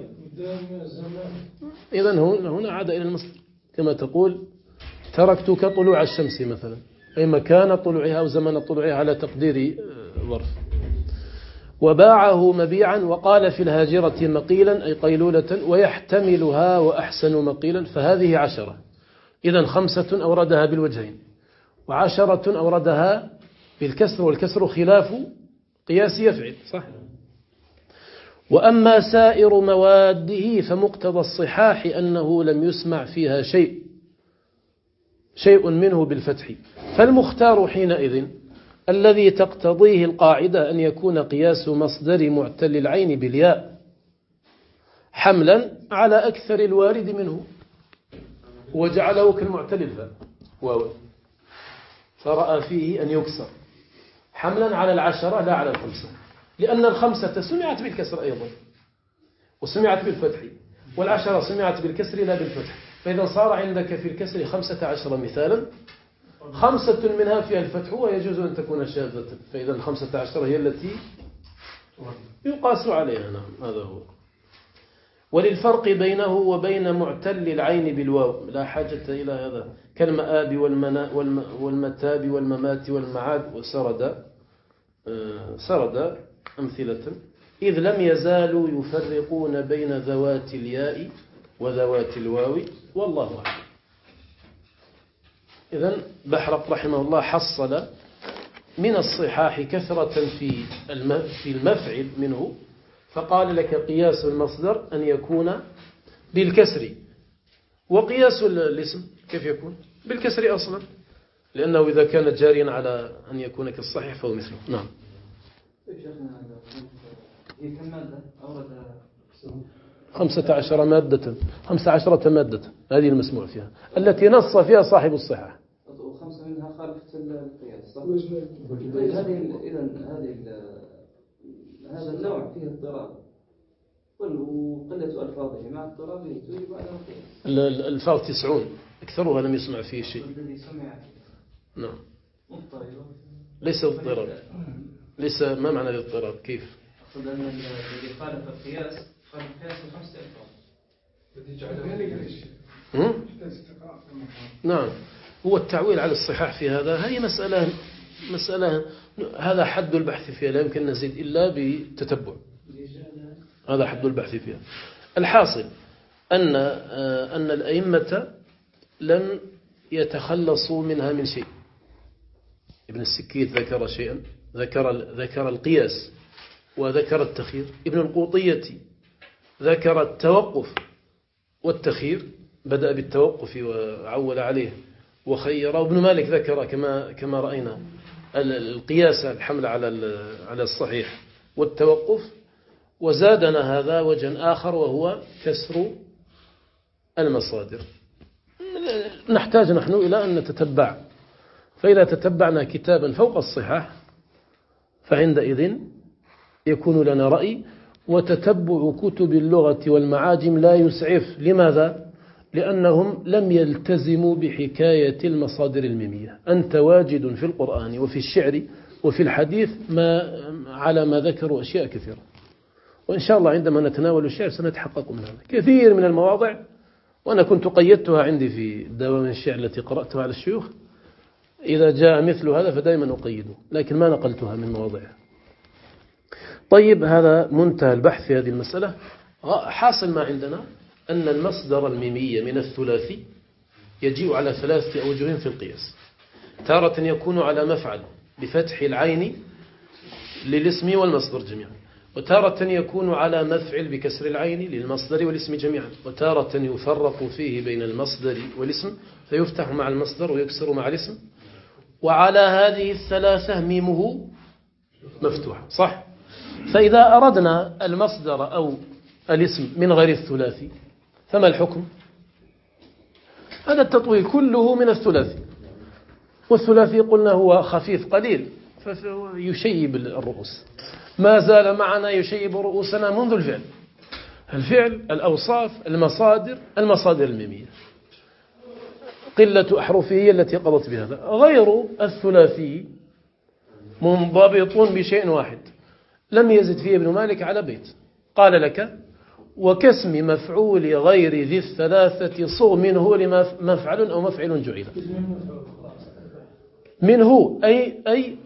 إذن هنا عاد إلى المصدر، كما تقول تركتك طلوع الشمس مثلا، أي مكان طلوعها أو زمن طلوعها على تقدير ظرف. وباعه مبيعا، وقال في الهاجرة مقيلا، أي قيلولة، ويحتملها وأحسن مقيلا، فهذه 10. إذن 5 أوردها بالوجهين، و10 أوردها بالكسر، والكسر خلاف قياس يفعل، صح. وأما سائر مواده فمقتضى الصحاح أنه لم يسمع فيها شيء منه بالفتح، فالمختار حينئذ الذي تقتضيه القاعدة أن يكون قياس مصدر معتل العين بالياء، حملا على أكثر الوارد منه، وجعله كالمعتل الفاء واو، فرأى فيه أن يكسر حملا على 10 لا على 5، لأن 5 سمعت بالكسر أيضا وسمعت بالفتح، وال10 سمعت بالكسر لا بالفتح، فإذا صار عندك في الكسر 15 مثالا، 5 منها فيها الفتح ويجوز أن تكون شاذة، فإذا 15 هي التي يقاس عليها. نعم، هذا هو. وللفرق بينه وبين معتل العين بالواو لا حاجة إلى هذا، كالمآب والمتاب والممات والمعاد، سرد أمثلة، إذ لم يزالوا يفرقون بين ذوات الياء وذوات الواو، والله أعلم. إذن بحرق رحمه الله حصل من الصحاح كثرة في المفعل منه، فقال لك قياس المصدر أن يكون بالكسر، وقياس الاسم كيف يكون؟ بالكسر أصلا، لأنه إذا كان جاريا على أن يكون كالصحيح فهو مثله. نعم. هي كم مادة أورد 15 مادة هذه المسموع فيها التي نص فيها صاحب الصحاح، وخمسة منها خالفة القياس صح؟ هذا النوع فيه اضطراب وقلة ألفاظه مع اضطرابه توجب على القياس. الألفاظ 90 أكثرها لم يسمع فيه شيء. الذي سمع نعم. مضطرب ليس اضطراب، ليس. ما معنى الاضطراب؟ كيف؟ أقصد أن الذي خالف القياس خالف القياس بخمسة ألفاظ. نعم. هو التعويل على الصحاح في هذه مسألة هذا حد البحث فيها، لا يمكن نزيد إلا بتتبع. هذا حد البحث فيها. الحاصل أن الأئمة لم يتخلصوا منها من شيء. ابن السكيت ذكر شيئا، ذكر القياس وذكر التخير. ابن القوطية ذكر التوقف والتخير، بدأ بالتوقف وعول عليه وخير. وابن مالك ذكر كما رأينا القياس، الحمل على الصحيح والتوقف. وزادنا هذا وجه آخر وهو كسر المصادر. نحتاج نحن إلى أن نتتبع، فإذا تتبعنا كتابا فوق الصحاح فعندئذ يكون لنا رأي. وتتبع كتب اللغة والمعاجم لا يسعف. لماذا؟ لأنهم لم يلتزموا بحكاية المصادر الميمية. أنت واجد في القرآن وفي الشعر وفي الحديث على ما ذكروا أشياء كثيرة، وإن شاء الله عندما نتناول الشعر سنتحقق من هذا. كثير من المواضع، وأنا كنت قيدتها عندي في دوام الشعر التي قرأتها على الشيوخ، إذا جاء مثل هذا فدائما أقيده، لكن ما نقلتها من مواضعها. طيب، هذا منتهى البحث في هذه المسألة. حاصل ما عندنا أن المصدر الميمي من الثلاثي يجيء على 3 أوجه في القياس. تارة يكون على مفعل بفتح العين للاسم والمصدر جميعا، وتارة يكون على مفعل بكسر العين للمصدر والاسم جميعا، وتارة يفرق فيه بين المصدر والاسم فيفتح مع المصدر ويكسر مع الاسم. وعلى هذه الثلاثة ميمه مفتوحة، صح؟ فإذا أردنا المصدر أو الاسم من غير الثلاثي فما الحكم؟ هذا التطويل كله من الثلاثي، والثلاثي قلنا هو خفيف قليل فيشيب الرؤوس. ما زال معنا يشيب رؤوسنا منذ الفعل، الأوصاف، المصادر الميمية. قلة أحرفه هي التي قضت بهذا. غير الثلاثي منضبط بشيء واحد لم يزد فيه ابن مالك على بيت. قال لك: وكاسم مفعول غير ذي الثلاثة صغ منه لمفعل أو مفعل جعل منه، أي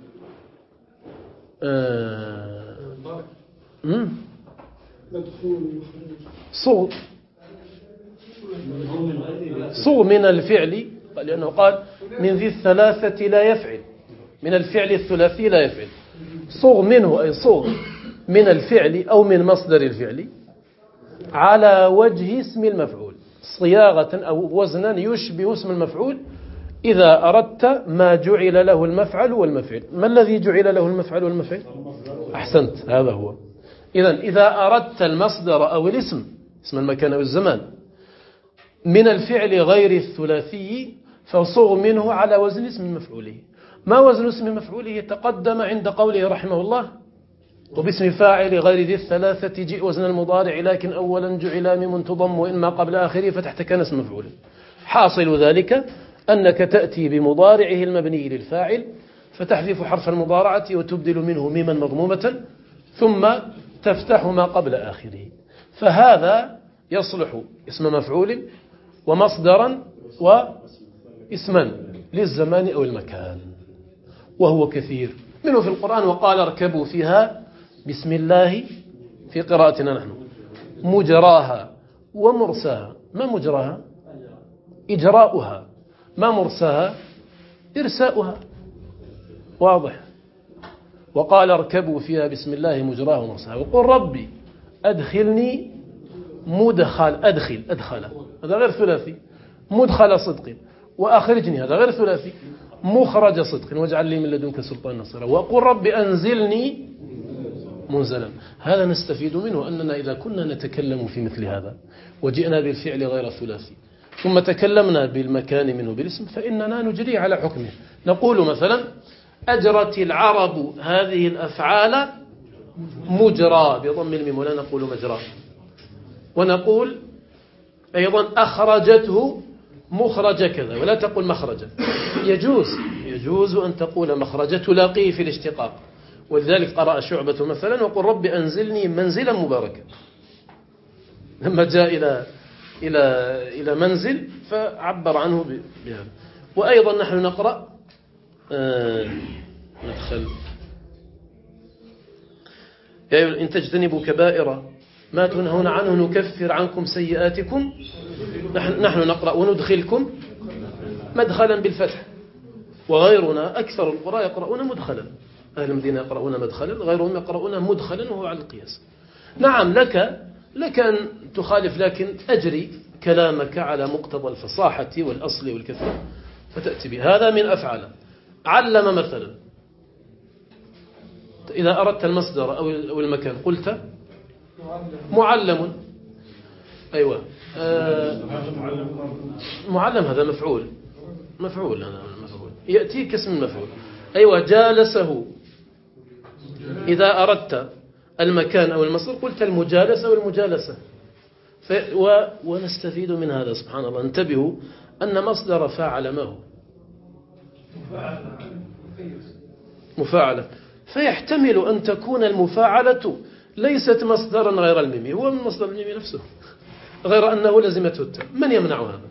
صغ من الفعل، لأنه قال من ذي الثلاثة لا يفعل، من الفعل الثلاثي لا يفعل. صغ منه أي صغ من الفعل أو من مصدر الفعل على وجه اسم المفعول، صياغة أو وزنا يشبه اسم المفعول إذا أردت ما جعل له المفعل والمفعل. ما الذي جعل له المفعل والمفعل؟ أحسنت، هذا هو. إذا أردت المصدر أو الاسم، اسم المكان أو الزمان، من الفعل غير الثلاثي فصغ منه على وزن اسم مفعوله. ما وزن اسم مفعوله؟ تقدم عند قوله رحمه الله: وباسم فاعل غير ذي الثلاثة جئ وزن المضارع لكن أولا جعل ميم تضم وإما قبل آخره فتحت كان اسم مفعول. حاصل ذلك أنك تأتي بمضارعه المبني للفاعل فتحذف حرف المضارعة وتبدل منه ميما مضمومة ثم تفتح ما قبل آخره، فهذا يصلح اسم مفعول ومصدرا واسما للزمان أو المكان، وهو كثير منه في القرآن. وقال: اركبوا فيها بسم الله في قراءتنا نحن مجراها ومرساها. ما مجراها؟ إجراؤها. ما مرساها؟ إرساؤها. واضح. وقال اركبوا فيها بسم الله مجراها ومرساها، وقل ربي أدخلني مدخل أدخل هذا غير ثلاثي، مدخل صدق، وأخرجني هذا غير ثلاثي، مخرج صدق، واجعل لي من لدنك سلطان نصيرا، وقل ربي أنزلني منزلا. هذا نستفيد منه أننا إذا كنا نتكلم في مثل هذا وجئنا بالفعل غير ثلاثي ثم تكلمنا بالمكان منه بالاسم فإننا نجري على حكمه. نقول مثلا أجرت العرب هذه الأفعال مجرى بضم الميم ولا نقول مجرى، ونقول أيضا أخرجته مخرج كذا ولا تقول مخرجا. يجوز أن تقول مخرج تلاقيه في الاشتقاق، ولذلك قرأ شعبة مثلا وقل رب أنزلني منزلا مباركا، لما جاء إلى منزل فعبر عنه بهذا. وأيضا نحن نقرأ ندخل يا إن تجتنبوا كبائر ما تنهون عنه نكفر عنكم سيئاتكم، نحن نقرأ وندخلكم مدخلا بالفتح، وغيرنا أكثر القراء يقرؤون مدخلا، أهل المدينة يقرؤون مدخلا، غيرهم يقرؤون مدخلا وهو على القياس. نعم لك أن تخالف، لكن أجري كلامك على مقتضى الفصاحة والأصل والكثرة فتأتي به. هذا من أفعال. علم مثلا إذا أردت المصدر أو المكان قلت معلم. أيوة معلم هذا مفعول هذا مفعول يأتي كاسم المفعول. أيوة جالسه إذا أردت المكان أو المصدر قلت المجالسة والمجالسة. ونستفيد من هذا سبحان الله. انتبهوا أن مصدر فاعل ما هو مفاعلة، فيحتمل أن تكون المفاعلة ليست مصدرا غير الميم، هو من مصدر الميم نفسه غير أنه لزمته التاء. من يمنع هذا؟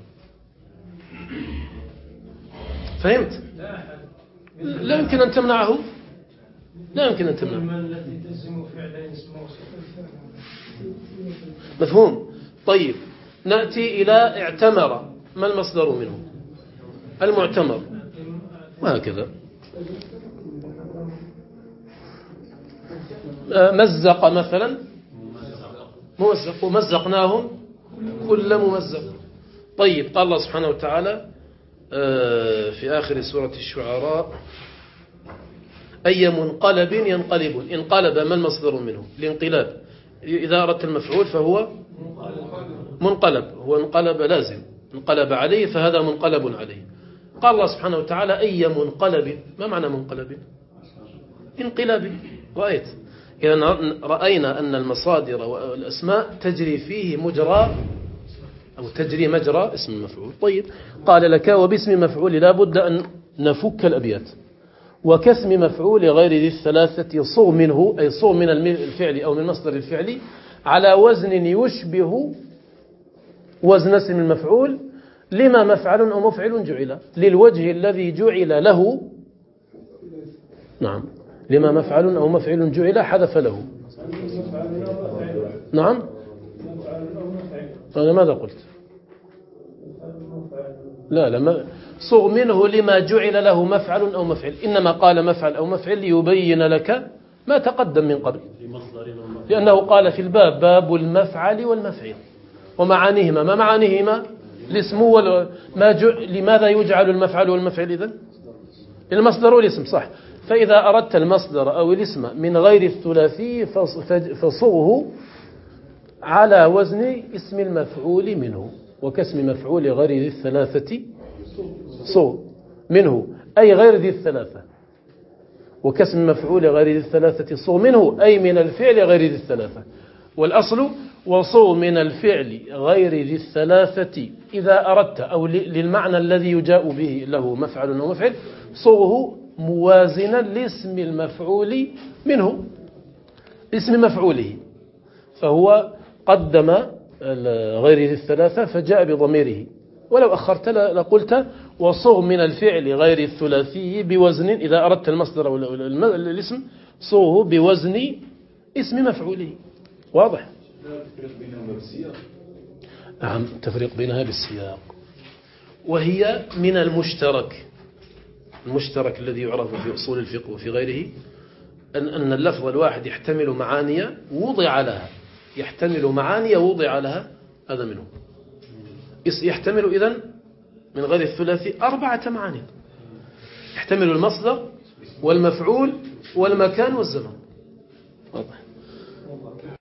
فهمت؟ لا يمكن أن تمنعه، لا يمكن أن تمنعه. مفهوم؟ طيب نأتي إلى اعتمر، ما المصدر منه؟ المعتمر، وهكذا. مزق مثلا ممزق، ومزقناهم كل ممزق. طيب قال الله سبحانه وتعالى في آخر سورة الشعراء أي منقلب ينقلب. انقلب ما المصدر منه؟ الانقلاب. إذا أردت المفعول فهو منقلب، هو انقلب لازم، انقلب عليه فهذا منقلب عليه. قال الله سبحانه وتعالى أي منقلب. ما معنى منقلب؟ انقلاب. رأيت؟ إذا رأينا أن المصادر والأسماء تجري فيه مجرى أو تجري مجرى اسم المفعول. طيب قال لك وباسم مفعول لا بد أن نفك الأبيات. وكاسم مفعول غير ذي الثلاثة صغ منه، أي صغ من الفعل أو من مصدر الفعل على وزن يشبه وزن اسم المفعول لما مفعل أو مفعل جعل للوجه الذي جعل له. نعم لما مفعل أو مفعل جعل حذف له. نعم أنا ماذا قلت؟ لا صغ منه لما جعل له مفعل أو مفعل، إنما قال مفعل أو مفعل ليبين لك ما تقدم من قبل، لأنه قال في الباب باب المفعل والمفعل ومعانيهما. ما معانيهما؟ الاسم لماذا يجعل المفعل والمفعل إذن؟ المصدر والاسم صح. فإذا أردت المصدر أو الاسم من غير الثلاثي فصغه على وزن اسم المفعول منه. وكاسم مفعول غير ذي الثلاثة صغ منه أي غير ذي الثلاثة. وكاسم مفعول غير ذي الثلاثة صغ منه أي من الفعل غير ذي الثلاثة. والأصل وصغ من الفعل غير ذي الثلاثة إذا أردت أو للمعنى الذي يجاء به له مفعل أو مفعل صغه موازنا لاسم المفعول منه، اسم مفعوله، فهو قدم غير ذي الثلاثة فجاء بضميره. ولو أخرت لقلت وصغ من الفعل غير الثلاثي بوزن، إذا أردت المصدر أو الاسم صغه بوزن اسم مفعوله. واضح؟ نعم تفريق بينها بالسياق. وهي من المشترك الذي يعرف في أصول الفقه وفي غيره أن اللفظ الواحد يحتمل معاني وضع لها، يحتمل معاني وضع لها، هذا منه. يحتمل إذن من غير الثلاثي 4 معاني، يحتمل المصدر والمفعول والمكان والزمان. واضح.